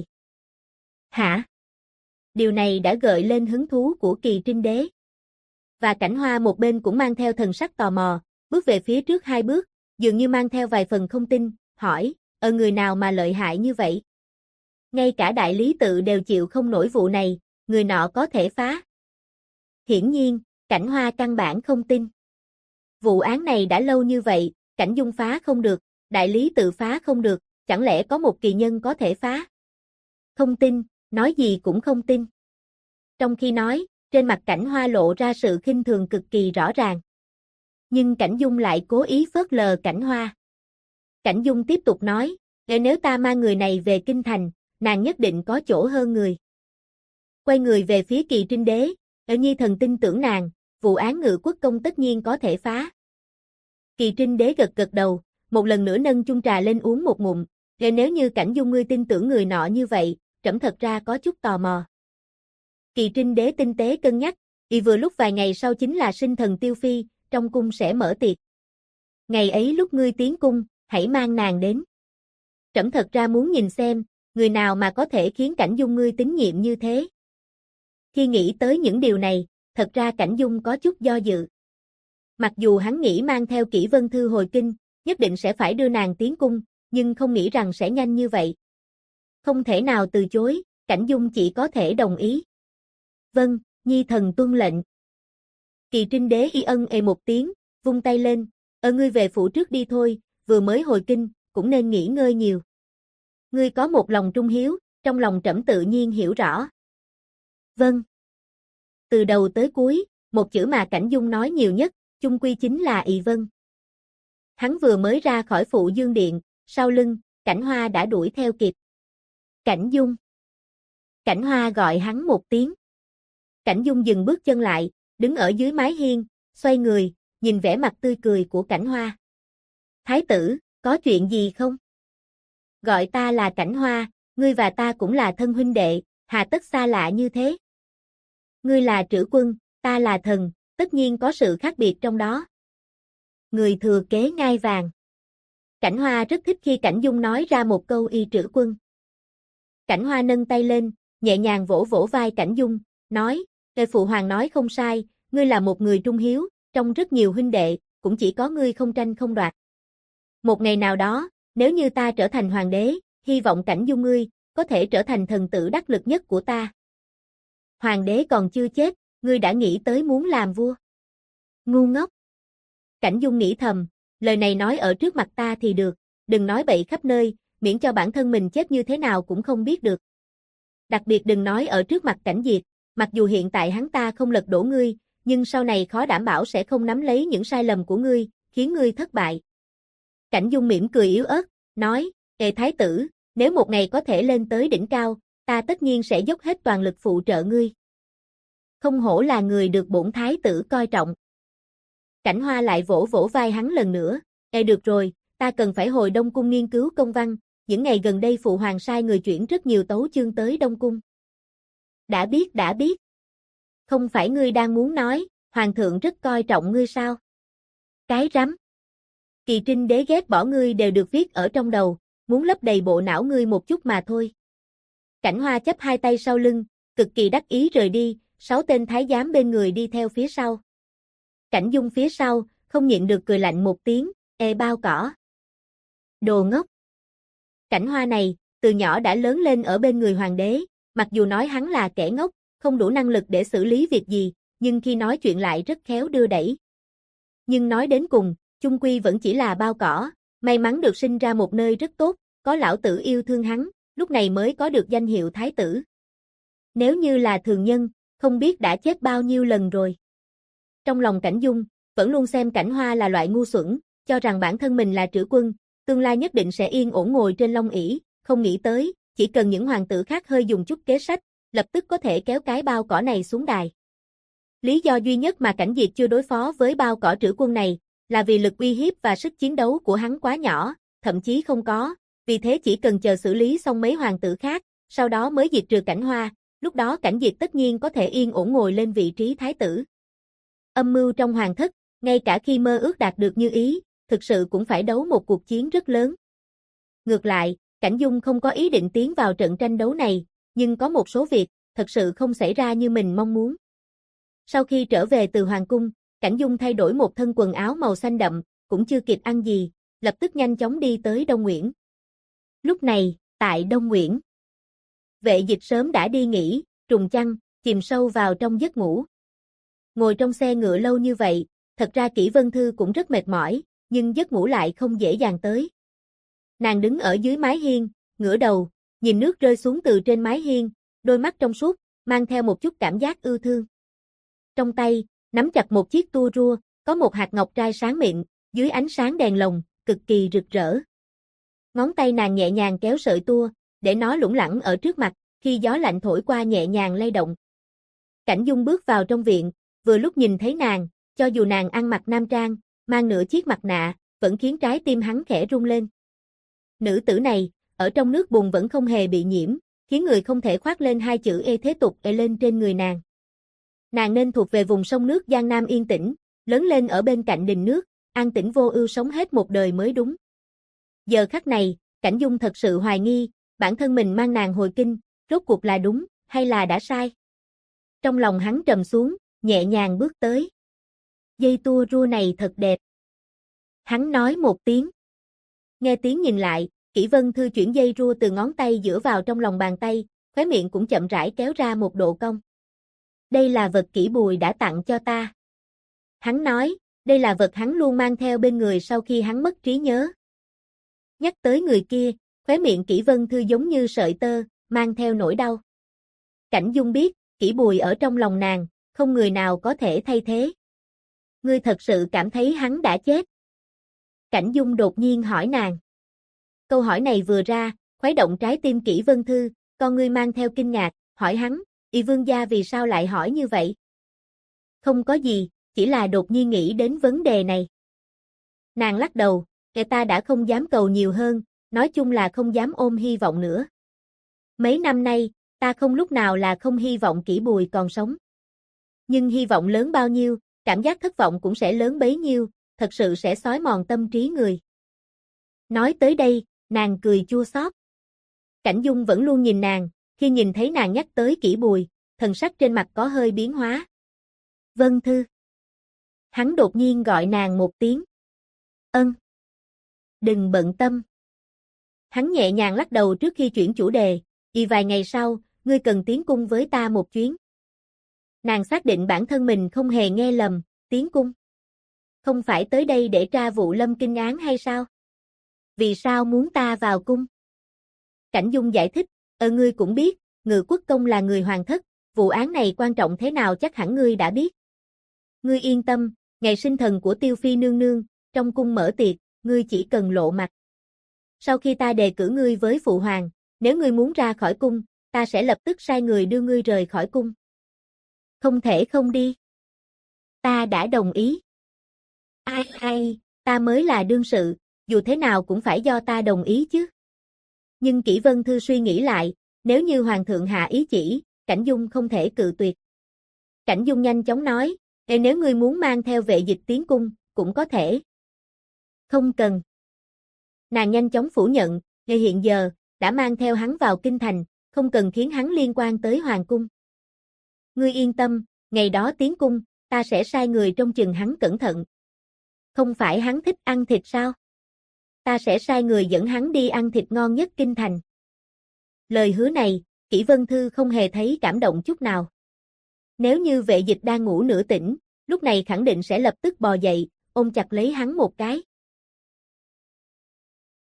S1: Hả? Điều này đã gợi lên hứng thú của Kỳ Trinh Đế. Và Cảnh Hoa một bên cũng mang theo thần sắc tò mò, bước về phía trước 2 bước, dường như mang theo vài phần không tin, hỏi, người nào mà lợi hại như vậy? Ngay cả đại lý tự đều chịu không nổi vụ này, người nọ có thể phá. Hiển nhiên, Cảnh Hoa căn bản không tin. Vụ án này đã lâu như vậy, Cảnh Dung phá không được, đại lý tự phá không được, chẳng lẽ có một kỳ nhân có thể phá? Không tin, nói gì cũng không tin. Trong khi nói, trên mặt Cảnh Hoa lộ ra sự khinh thường cực kỳ rõ ràng. Nhưng Cảnh Dung lại cố ý phớt lờ Cảnh Hoa. Cảnh Dung tiếp tục nói, nếu ta mang người này về kinh thành, nàng nhất định có chỗ hơn người. Quay người về phía Kỳ Trinh Đế, Nhi thần tin tưởng nàng, vụ án Ngự Quốc công tất nhiên có thể phá. Kỳ Trinh Đế gật gật đầu, một lần nữa nâng chung trà lên uống một ngụm, nếu như Cảnh Dung ngươi tin tưởng người nọ như vậy, trẫm thật ra có chút tò mò. Kỳ Trinh Đế tinh tế cân nhắc, vừa lúc vài ngày sau chính là sinh thần Tiêu Phi, trong cung sẽ mở tiệc. Ngày ấy lúc ngươi tiến cung, hãy mang nàng đến. Trẫm thật ra muốn nhìn xem, người nào mà có thể khiến Cảnh Dung ngươi tín nhiệm như thế. Khi nghĩ tới những điều này, thật ra Cảnh Dung có chút do dự. Mặc dù hắn nghĩ mang theo Kỷ Vân Thư hồi kinh, nhất định sẽ phải đưa nàng tiến cung, nhưng không nghĩ rằng sẽ nhanh như vậy. Không thể nào từ chối, Cảnh Dung chỉ có thể đồng ý. Vâng, Nhi thần tuân lệnh. Kỳ Trinh Đế y ân một tiếng, vung tay lên, ngươi về phủ trước đi thôi, vừa mới hồi kinh, cũng nên nghỉ ngơi nhiều. Ngươi có một lòng trung hiếu, trong lòng trẫm tự nhiên hiểu rõ. Vâng. Từ đầu tới cuối, một chữ mà Cảnh Dung nói nhiều nhất, chung quy chính là ị vâng. Hắn vừa mới ra khỏi Phụ Dương Điện, sau lưng, Cảnh Hoa đã đuổi theo kịp. Cảnh Dung. Cảnh Hoa gọi hắn một tiếng. Cảnh Dung dừng bước chân lại, đứng ở dưới mái hiên, xoay người, nhìn vẻ mặt tươi cười của Cảnh Hoa. Thái tử, có chuyện gì không? Gọi ta là Cảnh Hoa, ngươi và ta cũng là thân huynh đệ, hà tất xa lạ như thế? Ngươi là trữ quân, ta là thần, tất nhiên có sự khác biệt trong đó. Người thừa kế ngai vàng. Cảnh Hoa rất thích khi Cảnh Dung nói ra một câu y trữ quân. Cảnh Hoa nâng tay lên, nhẹ nhàng vỗ vỗ vai Cảnh Dung, nói, phụ hoàng nói không sai, ngươi là một người trung hiếu, trong rất nhiều huynh đệ, cũng chỉ có ngươi không tranh không đoạt. Một ngày nào đó, nếu như ta trở thành hoàng đế, hy vọng Cảnh Dung ngươi, có thể trở thành thần tử đắc lực nhất của ta. Hoàng đế còn chưa chết, ngươi đã nghĩ tới muốn làm vua. Ngu ngốc. Cảnh Dung nghĩ thầm, lời này nói ở trước mặt ta thì được, đừng nói bậy khắp nơi, miễn cho bản thân mình chết như thế nào cũng không biết được. Đặc biệt đừng nói ở trước mặt Cảnh Diệt, mặc dù hiện tại hắn ta không lật đổ ngươi, nhưng sau này khó đảm bảo sẽ không nắm lấy những sai lầm của ngươi, khiến ngươi thất bại. Cảnh Dung mỉm cười yếu ớt, nói, thái tử, nếu một ngày có thể lên tới đỉnh cao, ta tất nhiên sẽ dốc hết toàn lực phụ trợ ngươi. Không hổ là người được bổn thái tử coi trọng. Cảnh Hoa lại vỗ vỗ vai hắn lần nữa, được rồi, ta cần phải hồi Đông Cung nghiên cứu công văn, những ngày gần đây phụ hoàng sai người chuyển rất nhiều tấu chương tới Đông Cung. Đã biết. Không phải ngươi đang muốn nói, hoàng thượng rất coi trọng ngươi sao? Cái rắm. Kỳ Trinh Đế ghét bỏ ngươi đều được viết ở trong đầu, muốn lấp đầy bộ não ngươi một chút mà thôi. Cảnh Hoa chắp hai tay sau lưng, cực kỳ đắc ý rời đi, 6 tên thái giám bên người đi theo phía sau. Cảnh Dung phía sau, không nhịn được cười lạnh một tiếng, bao cỏ. Đồ ngốc. Cảnh Hoa này, từ nhỏ đã lớn lên ở bên người hoàng đế, mặc dù nói hắn là kẻ ngốc, không đủ năng lực để xử lý việc gì, nhưng khi nói chuyện lại rất khéo đưa đẩy. Nhưng nói đến cùng, chung quy vẫn chỉ là bao cỏ, May mắn được sinh ra một nơi rất tốt, có lão tử yêu thương hắn, lúc này mới có được danh hiệu thái tử. Nếu như là thường nhân, không biết đã chết bao nhiêu lần rồi. Trong lòng Cảnh Dung, vẫn luôn xem Cảnh Hoa là loại ngu xuẩn, cho rằng bản thân mình là trữ quân, tương lai nhất định sẽ yên ổn ngồi trên long ỷ, không nghĩ tới, chỉ cần những hoàng tử khác hơi dùng chút kế sách, lập tức có thể kéo cái bao cỏ này xuống đài. Lý do duy nhất mà Cảnh Diệt chưa đối phó với bao cỏ trữ quân này, là vì lực uy hiếp và sức chiến đấu của hắn quá nhỏ, thậm chí không có, vì thế chỉ cần chờ xử lý xong mấy hoàng tử khác, sau đó mới diệt trừ Cảnh Hoa, lúc đó Cảnh Diệt tất nhiên có thể yên ổn ngồi lên vị trí thái tử. Âm mưu trong hoàng thất, ngay cả khi mơ ước đạt được như ý, thực sự cũng phải đấu một cuộc chiến rất lớn. Ngược lại, Cảnh Dung không có ý định tiến vào trận tranh đấu này, nhưng có một số việc, thật sự không xảy ra như mình mong muốn. Sau khi trở về từ hoàng cung, Cảnh Dung thay đổi một thân quần áo màu xanh đậm, cũng chưa kịp ăn gì, lập tức nhanh chóng đi tới Đông Nguyễn. Lúc này, tại Đông Nguyễn, Vệ Dịch sớm đã đi nghỉ, trùng chăn, chìm sâu vào trong giấc ngủ. Ngồi trong xe ngựa lâu như vậy, thật ra Kỷ Vân Thư cũng rất mệt mỏi, nhưng giấc ngủ lại không dễ dàng tới. Nàng đứng ở dưới mái hiên, ngửa đầu, nhìn nước rơi xuống từ trên mái hiên, đôi mắt trong suốt, mang theo một chút cảm giác ưu thương. Trong tay, nắm chặt một chiếc tua rua, có một hạt ngọc trai sáng mịn, dưới ánh sáng đèn lồng, cực kỳ rực rỡ. Ngón tay nàng nhẹ nhàng kéo sợi tua, để nó lủng lẳng ở trước mặt, khi gió lạnh thổi qua nhẹ nhàng lay động. Cảnh Dung bước vào trong viện, vừa lúc nhìn thấy nàng, cho dù nàng ăn mặc nam trang, mang nửa chiếc mặt nạ, vẫn khiến trái tim hắn khẽ rung lên. Nữ tử này, ở trong nước bùn vẫn không hề bị nhiễm, khiến người không thể khoác lên hai chữ ê thế tục ê lên trên người nàng. Nàng nên thuộc về vùng sông nước Giang Nam yên tĩnh, lớn lên ở bên cạnh đình nước, an tĩnh vô ưu sống hết một đời mới đúng. Giờ khắc này, Cảnh Dung thật sự hoài nghi, bản thân mình mang nàng hồi kinh, rốt cuộc là đúng, hay là đã sai. Trong lòng hắn trầm xuống, nhẹ nhàng bước tới. Dây tua rua này thật đẹp. Hắn nói một tiếng. Nghe tiếng nhìn lại, Kỷ Vân Thư chuyển dây rua từ ngón tay giữa vào trong lòng bàn tay, khóe miệng cũng chậm rãi kéo ra một độ cong. Đây là vật Kỷ Bùi đã tặng cho ta. Hắn nói, đây là vật hắn luôn mang theo bên người sau khi hắn mất trí nhớ. Nhắc tới người kia, khóe miệng Kỷ Vân Thư giống như sợi tơ, mang theo nỗi đau. Cảnh Dung biết, Kỷ Bùi ở trong lòng nàng, không người nào có thể thay thế. Ngươi thật sự cảm thấy hắn đã chết? Cảnh Dung đột nhiên hỏi nàng. Câu hỏi này vừa ra, khuấy động trái tim Kỷ Vân Thư, con ngươi mang theo kinh ngạc, hỏi hắn, Y vương gia vì sao lại hỏi như vậy? Không có gì, chỉ là đột nhiên nghĩ đến vấn đề này. Nàng lắc đầu, ta đã không dám cầu nhiều hơn, nói chung là không dám ôm hy vọng nữa. Mấy năm nay, ta không lúc nào là không hy vọng Kỷ Bùi còn sống. Nhưng hy vọng lớn bao nhiêu, cảm giác thất vọng cũng sẽ lớn bấy nhiêu, thật sự sẽ xói mòn tâm trí người. Nói tới đây, nàng cười chua xót. Cảnh Dung vẫn luôn nhìn nàng, khi nhìn thấy nàng nhắc tới Kỷ Bùi, thần sắc trên mặt có hơi biến hóa. Vân Thư. Hắn đột nhiên gọi nàng một tiếng. Ân. Đừng bận tâm. Hắn nhẹ nhàng lắc đầu trước khi chuyển chủ đề, vài ngày sau, ngươi cần tiến cung với ta một chuyến. Nàng xác định bản thân mình không hề nghe lầm, tiến cung. Không phải tới đây để tra vụ Lâm Kinh án hay sao? Vì sao muốn ta vào cung? Cảnh Dung giải thích, ngươi cũng biết, Ngự Quốc Công là người hoàng thất, vụ án này quan trọng thế nào chắc hẳn ngươi đã biết. Ngươi yên tâm, ngày sinh thần của Tiêu Phi nương nương, trong cung mở tiệc, ngươi chỉ cần lộ mặt. Sau khi ta đề cử ngươi với phụ hoàng, nếu ngươi muốn ra khỏi cung, ta sẽ lập tức sai người đưa ngươi rời khỏi cung. Không thể không đi. Ta đã đồng ý. Ai, ta mới là đương sự, dù thế nào cũng phải do ta đồng ý chứ. Nhưng Kỷ Vân Thư suy nghĩ lại, nếu như hoàng thượng hạ ý chỉ, Cảnh Dung không thể cự tuyệt. Cảnh Dung nhanh chóng nói, nếu ngươi muốn mang theo Vệ Dịch tiến cung, cũng có thể. Không cần. Nàng nhanh chóng phủ nhận, hiện giờ, đã mang theo hắn vào kinh thành, không cần khiến hắn liên quan tới hoàng cung. Ngươi yên tâm, ngày đó tiến cung, ta sẽ sai người trông chừng hắn cẩn thận. Không phải hắn thích ăn thịt sao? Ta sẽ sai người dẫn hắn đi ăn thịt ngon nhất kinh thành. Lời hứa này, Kỷ Vân Thư không hề thấy cảm động chút nào. Nếu như Vệ Dịch đang ngủ nửa tỉnh, lúc này khẳng định sẽ lập tức bò dậy, ôm chặt lấy hắn một cái.